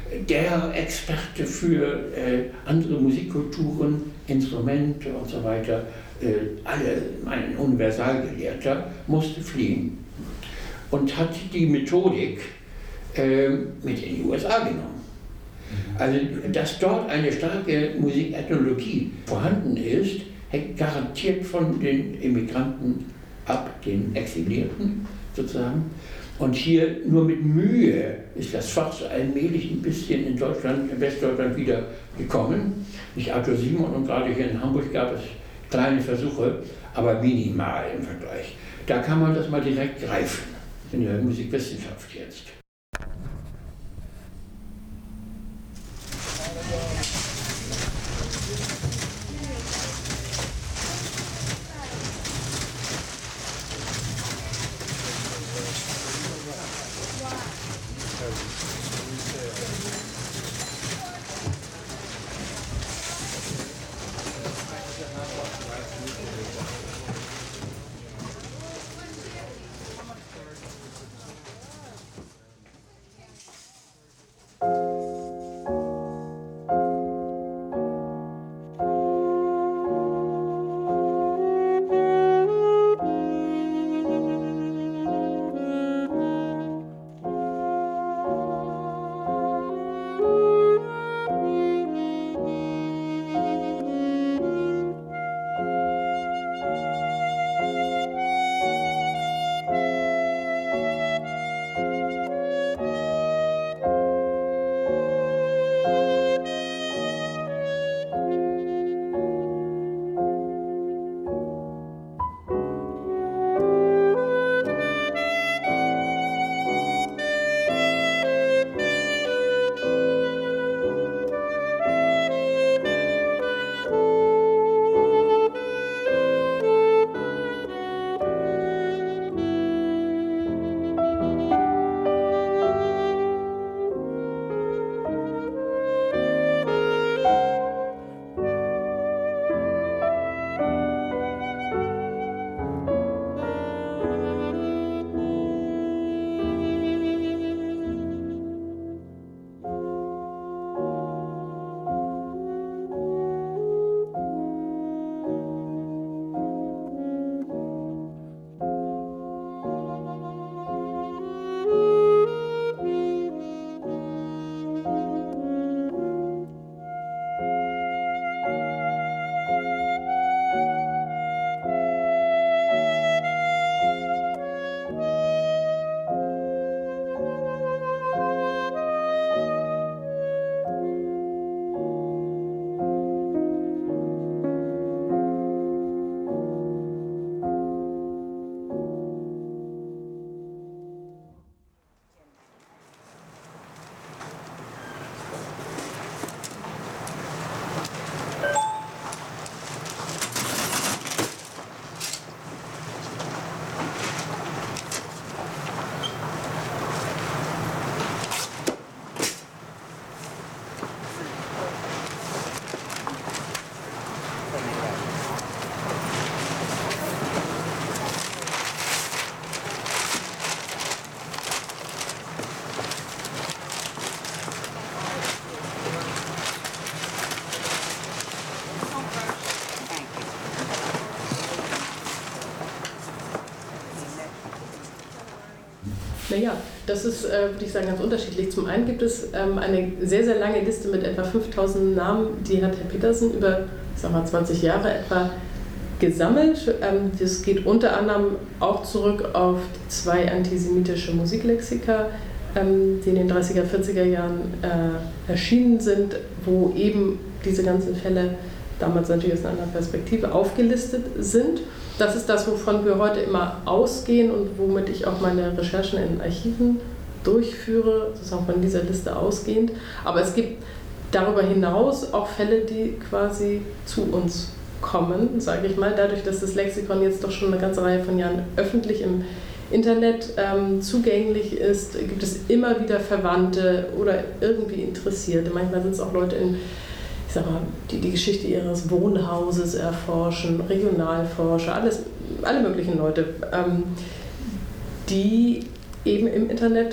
der Experte für äh, andere Musikkulturen, Instrumente und so weiter, äh, alle, ein Universalgelehrter, musste fliehen und hat die Methodik äh, mit in die U S A genommen. Also, dass dort eine starke Musikethnologie vorhanden ist, hängt garantiert von den Immigranten ab, den Exilierten sozusagen. Und hier nur mit Mühe ist das Fach so allmählich ein bisschen in Deutschland, in Westdeutschland wieder gekommen. Nicht Arthur Simon, und gerade hier in Hamburg gab es kleine Versuche, aber minimal im Vergleich. Da kann man das mal direkt greifen in der Musikwissenschaft jetzt. Naja, das ist, äh, würde ich sagen, ganz unterschiedlich. Zum einen gibt es ähm, eine sehr, sehr lange Liste mit etwa fünftausend Namen, die hat Herr Petersen über, ich sag mal, zwanzig Jahre etwa gesammelt. Ähm, das geht unter anderem auch zurück auf zwei antisemitische Musiklexika, ähm, die in den dreißiger, vierziger Jahren äh, erschienen sind, wo eben diese ganzen Fälle, damals natürlich aus einer anderen Perspektive, aufgelistet sind. Das ist das, wovon wir heute immer ausgehen und womit ich auch meine Recherchen in Archiven durchführe, sozusagen von dieser Liste ausgehend. Aber es gibt darüber hinaus auch Fälle, die quasi zu uns kommen, sage ich mal. Dadurch, dass das Lexikon jetzt doch schon eine ganze Reihe von Jahren öffentlich im Internet ähm, zugänglich ist, gibt es immer wieder Verwandte oder irgendwie Interessierte. Manchmal sind es auch Leute in Ich sag mal, die die Geschichte ihres Wohnhauses erforschen, Regionalforscher, alles, alle möglichen Leute, ähm, die eben im Internet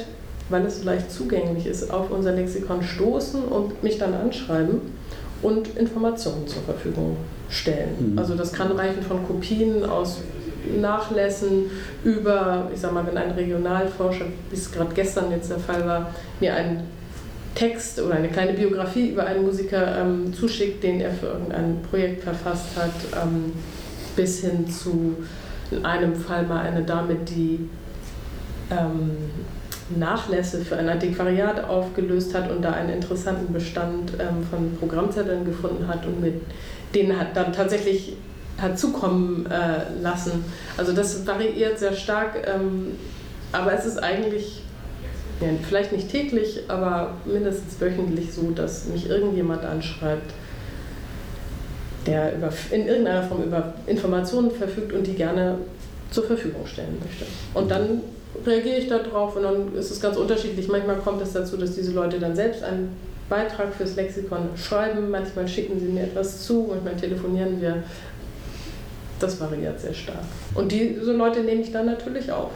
weil es so leicht zugänglich ist, auf unser Lexikon stoßen und mich dann anschreiben und Informationen zur Verfügung stellen. Mhm. Also das kann reichen von Kopien aus Nachlässen über, ich sag mal, wenn ein Regionalforscher, wie es gerade gestern jetzt der Fall war, mir einen Text oder eine kleine Biografie über einen Musiker ähm, zuschickt, den er für irgendein Projekt verfasst hat, ähm, bis hin zu in einem Fall mal eine Dame, die ähm, Nachlässe für ein Antiquariat aufgelöst hat und da einen interessanten Bestand ähm, von Programmzetteln gefunden hat und mit denen hat dann tatsächlich hat zukommen äh, lassen. Also das variiert sehr stark, ähm, aber es ist eigentlich ja, vielleicht nicht täglich, aber mindestens wöchentlich so, dass mich irgendjemand anschreibt, der über, in irgendeiner Form über Informationen verfügt und die gerne zur Verfügung stellen möchte. Und dann reagiere ich darauf und dann ist es ganz unterschiedlich. Manchmal kommt es dazu, dass diese Leute dann selbst einen Beitrag fürs Lexikon schreiben, manchmal schicken sie mir etwas zu, manchmal telefonieren wir. Das variiert sehr stark. Und diese Leute nehme ich dann natürlich auf.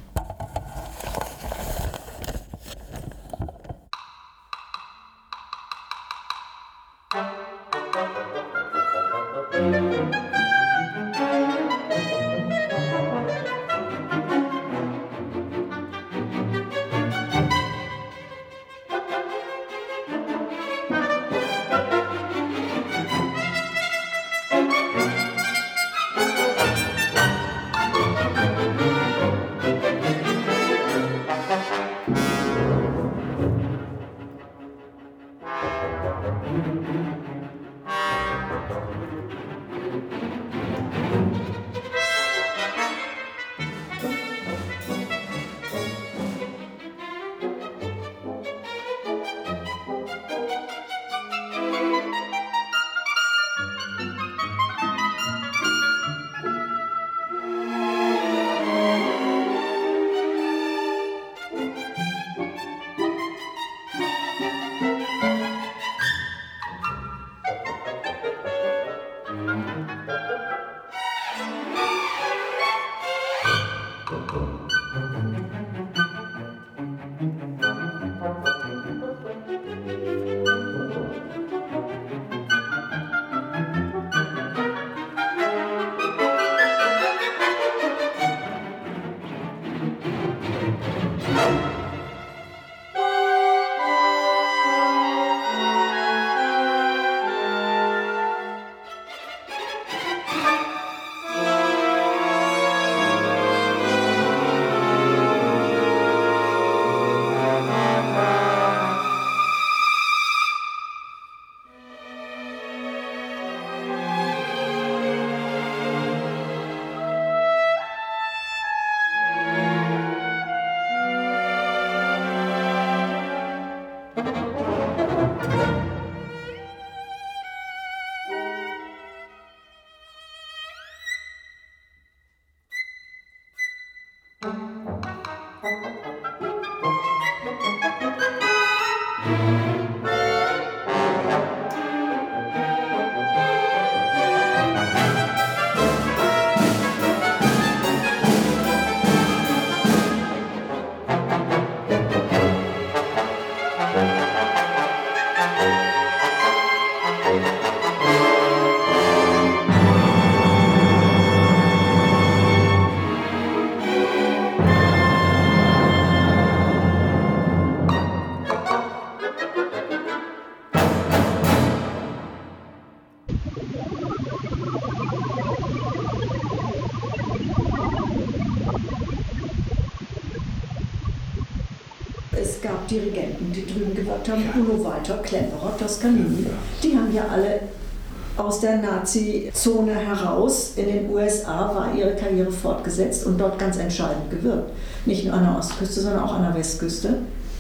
Es gab Dirigenten, die drüben gewirkt haben, Bruno Walter, Klemperer, Toscanini. Die haben ja alle aus der Nazi-Zone heraus in den U S A war ihre Karriere fortgesetzt und dort ganz entscheidend gewirkt. Nicht nur an der Ostküste, sondern auch an der Westküste.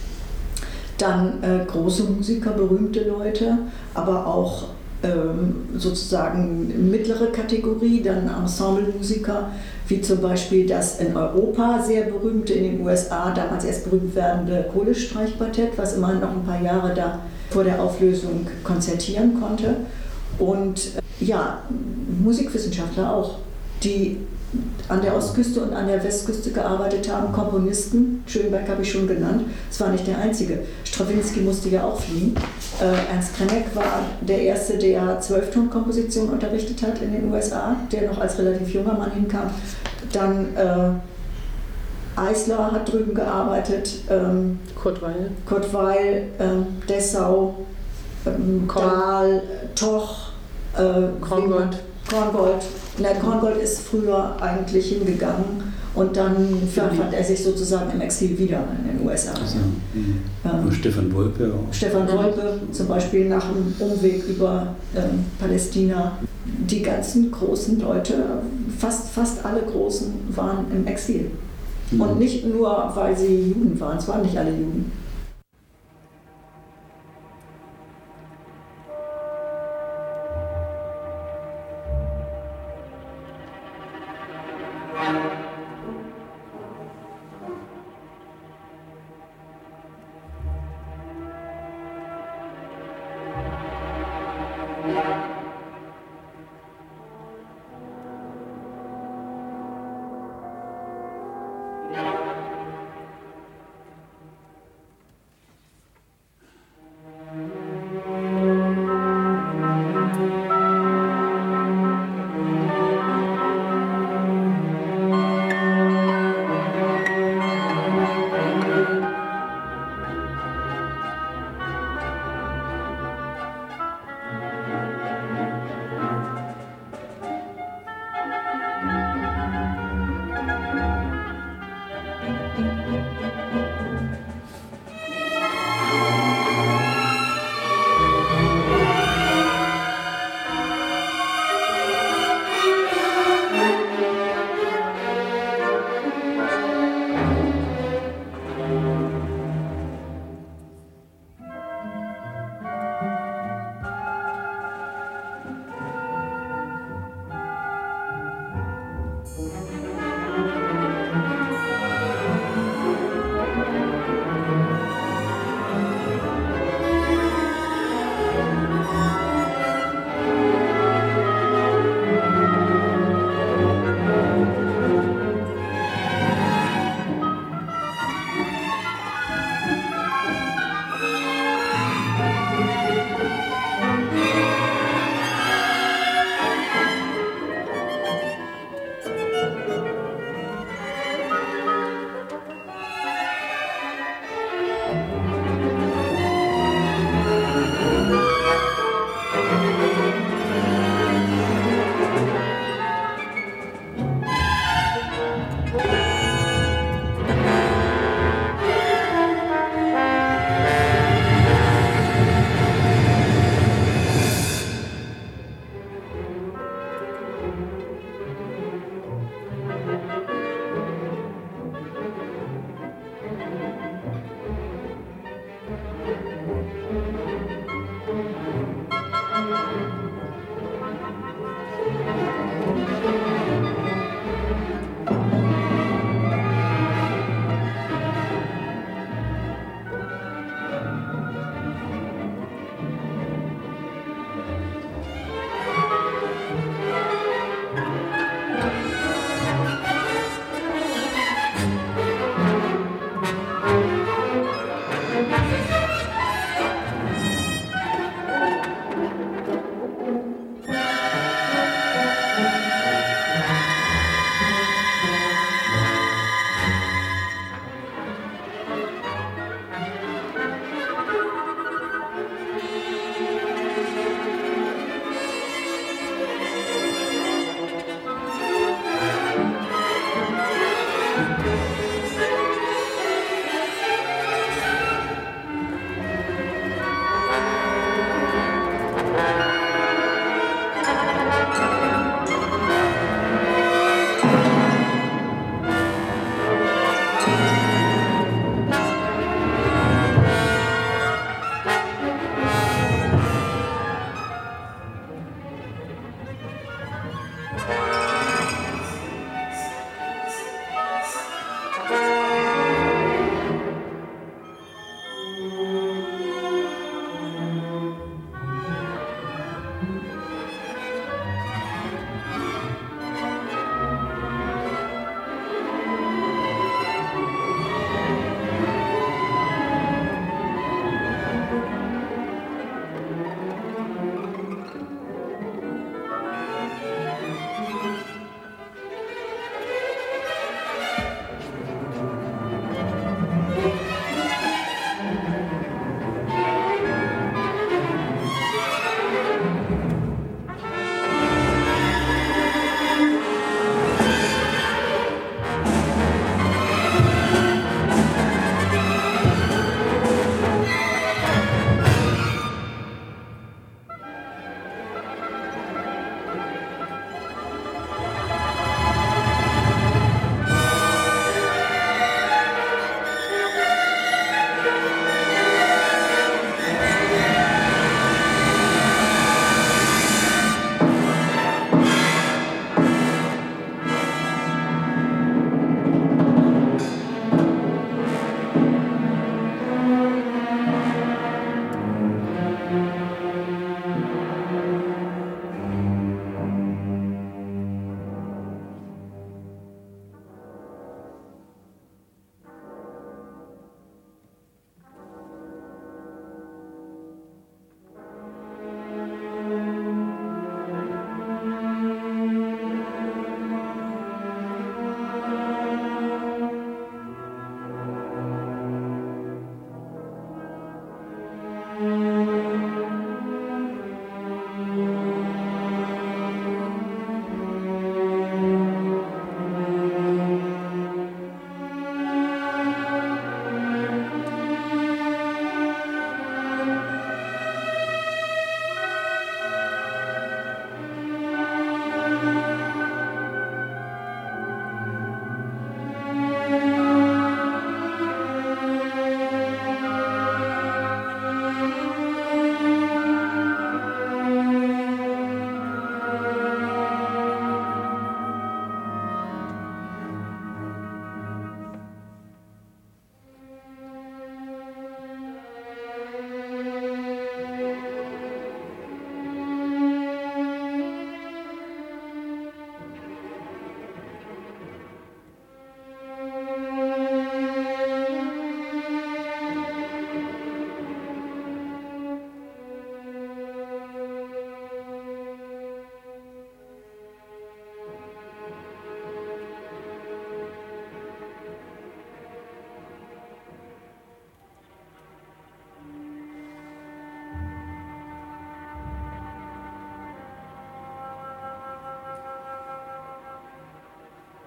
Dann äh, große Musiker, berühmte Leute, aber auch ähm, sozusagen mittlere Kategorie, dann Ensemblemusiker, wie zum Beispiel das in Europa sehr berühmte, in den U S A damals erst berühmt werdende Kohle-Streichquartett, was immerhin noch ein paar Jahre da vor der Auflösung konzertieren konnte. Und äh, ja, Musikwissenschaftler auch, die an der Ostküste und an der Westküste gearbeitet haben, Komponisten. Schönberg habe ich schon genannt, es war nicht der einzige. Strawinsky musste ja auch fliehen. Äh, Ernst Krenek war der Erste, der Zwölftonkomposition unterrichtet hat in den U S A, der noch als relativ junger Mann hinkam. Dann äh, Eisler hat drüben gearbeitet, ähm, Kurt Weil, Kurt Weil, ähm, Dessau, ähm, Dahl, Toch, äh, Korngold. Korngold. Na, Korngold ist früher eigentlich hingegangen und dann fand er sich sozusagen im Exil wieder in den U S A. Also, ähm, Stefan Wolpe auch. Stefan Wolpe zum Beispiel nach einem Umweg über ähm, Palästina. Die ganzen großen Leute, fast, fast alle Großen, waren im Exil. Mhm. Und nicht nur, weil sie Juden waren, es waren nicht alle Juden.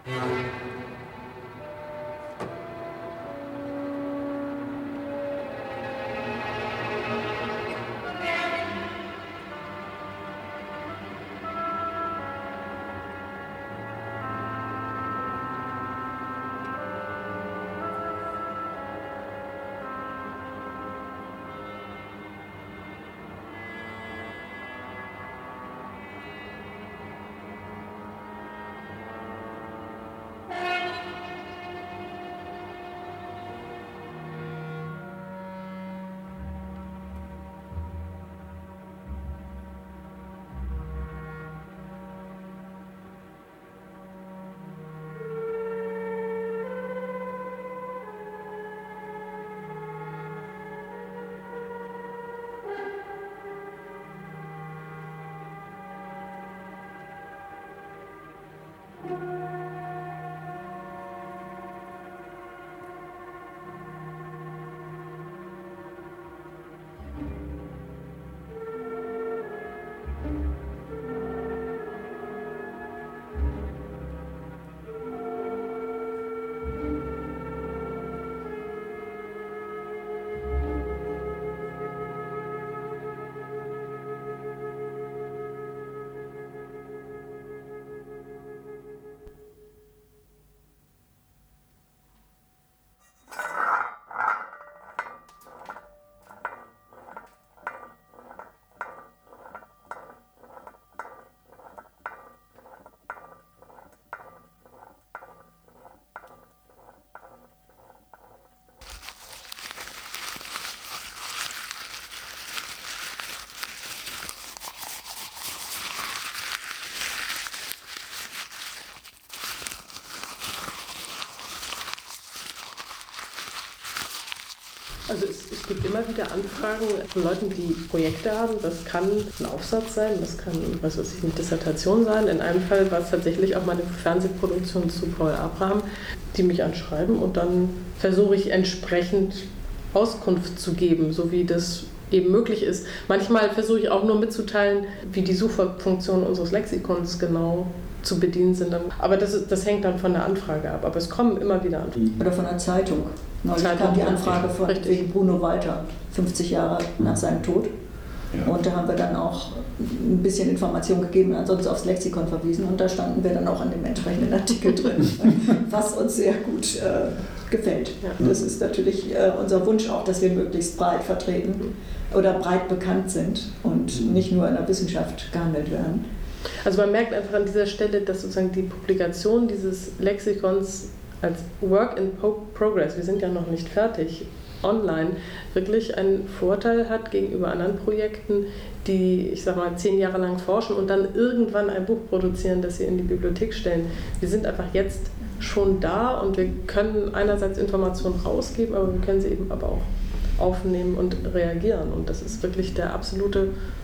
Also es, es gibt immer wieder Anfragen von Leuten, die Projekte haben. Das kann ein Aufsatz sein, das kann, was weiß ich, eine Dissertation sein. In einem Fall war es tatsächlich auch meine Fernsehproduktion zu Paul Abraham, die mich anschreiben und dann versuche ich entsprechend Auskunft zu geben, so wie das eben möglich ist. Manchmal versuche ich auch nur mitzuteilen, wie die Suchfunktionen unseres Lexikons genau zu bedienen sind. Aber das, das hängt dann von der Anfrage ab. Aber es kommen immer wieder Anfragen. Oder von der Zeitung. Neulich Zeitung, kam die Anfrage von richtig. Bruno Walter, fünfzig Jahre nach seinem Tod. Ja. Und da haben wir dann auch ein bisschen Information gegeben, ansonsten aufs Lexikon verwiesen. Und da standen wir dann auch an dem entsprechenden Artikel drin, was uns sehr gut äh, gefällt. Ja. Das ist natürlich äh, unser Wunsch auch, dass wir möglichst breit vertreten oder breit bekannt sind und nicht nur in der Wissenschaft gehandelt werden. Also man merkt einfach an dieser Stelle, dass sozusagen die Publikation dieses Lexikons als Work in Progress, wir sind ja noch nicht fertig, online, wirklich einen Vorteil hat gegenüber anderen Projekten, die, ich sag mal, zehn Jahre lang forschen und dann irgendwann ein Buch produzieren, das sie in die Bibliothek stellen. Wir sind einfach jetzt schon da und wir können einerseits Informationen rausgeben, aber wir können sie eben aber auch aufnehmen und reagieren. Und das ist wirklich der absolute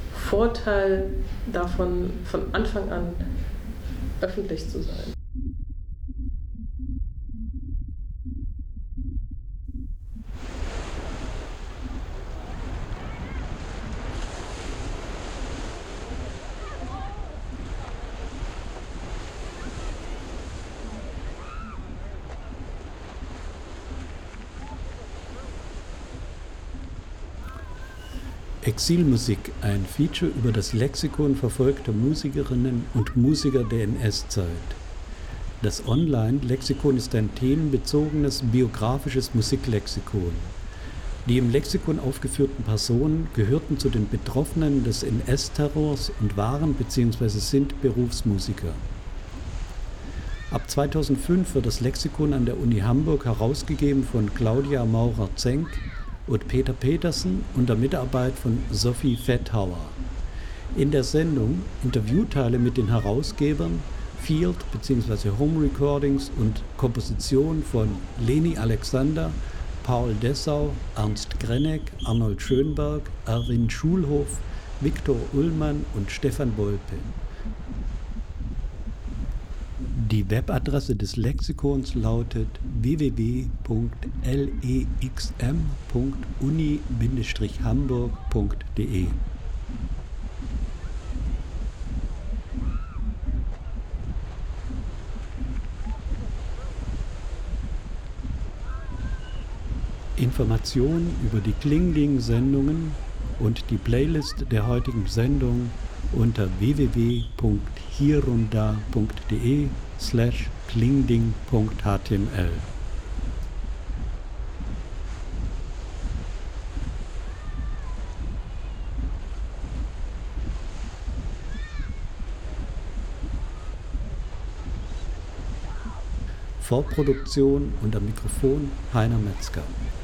Vorteil davon, von Anfang an öffentlich zu sein. Exilmusik, ein Feature über das Lexikon verfolgter Musikerinnen und Musiker der N S-Zeit. Das Online-Lexikon ist ein themenbezogenes biografisches Musiklexikon. Die im Lexikon aufgeführten Personen gehörten zu den Betroffenen des N S-Terrors und waren bzw. sind Berufsmusiker. Ab zweitausendfünf wird das Lexikon an der Uni Hamburg herausgegeben von Claudia Maurer-Zenk und Peter Petersen unter Mitarbeit von Sophie Fethauer. In der Sendung Interviewteile mit den Herausgebern, Field bzw. Home Recordings und Komposition von Leni Alexander, Paul Dessau, Ernst Grenneck, Arnold Schönberg, Erwin Schulhof, Viktor Ullmann und Stefan Wolpe. Die Webadresse des Lexikons lautet w w w punkt lexm punkt uni Bindestrich hamburg punkt de. Informationen über die Klingding-Sendungen und die Playlist der heutigen Sendung unter w w w punkt hierunda punkt de slash klingding punkt h t m l. Vorproduktion und am Mikrofon Heiner Metzger.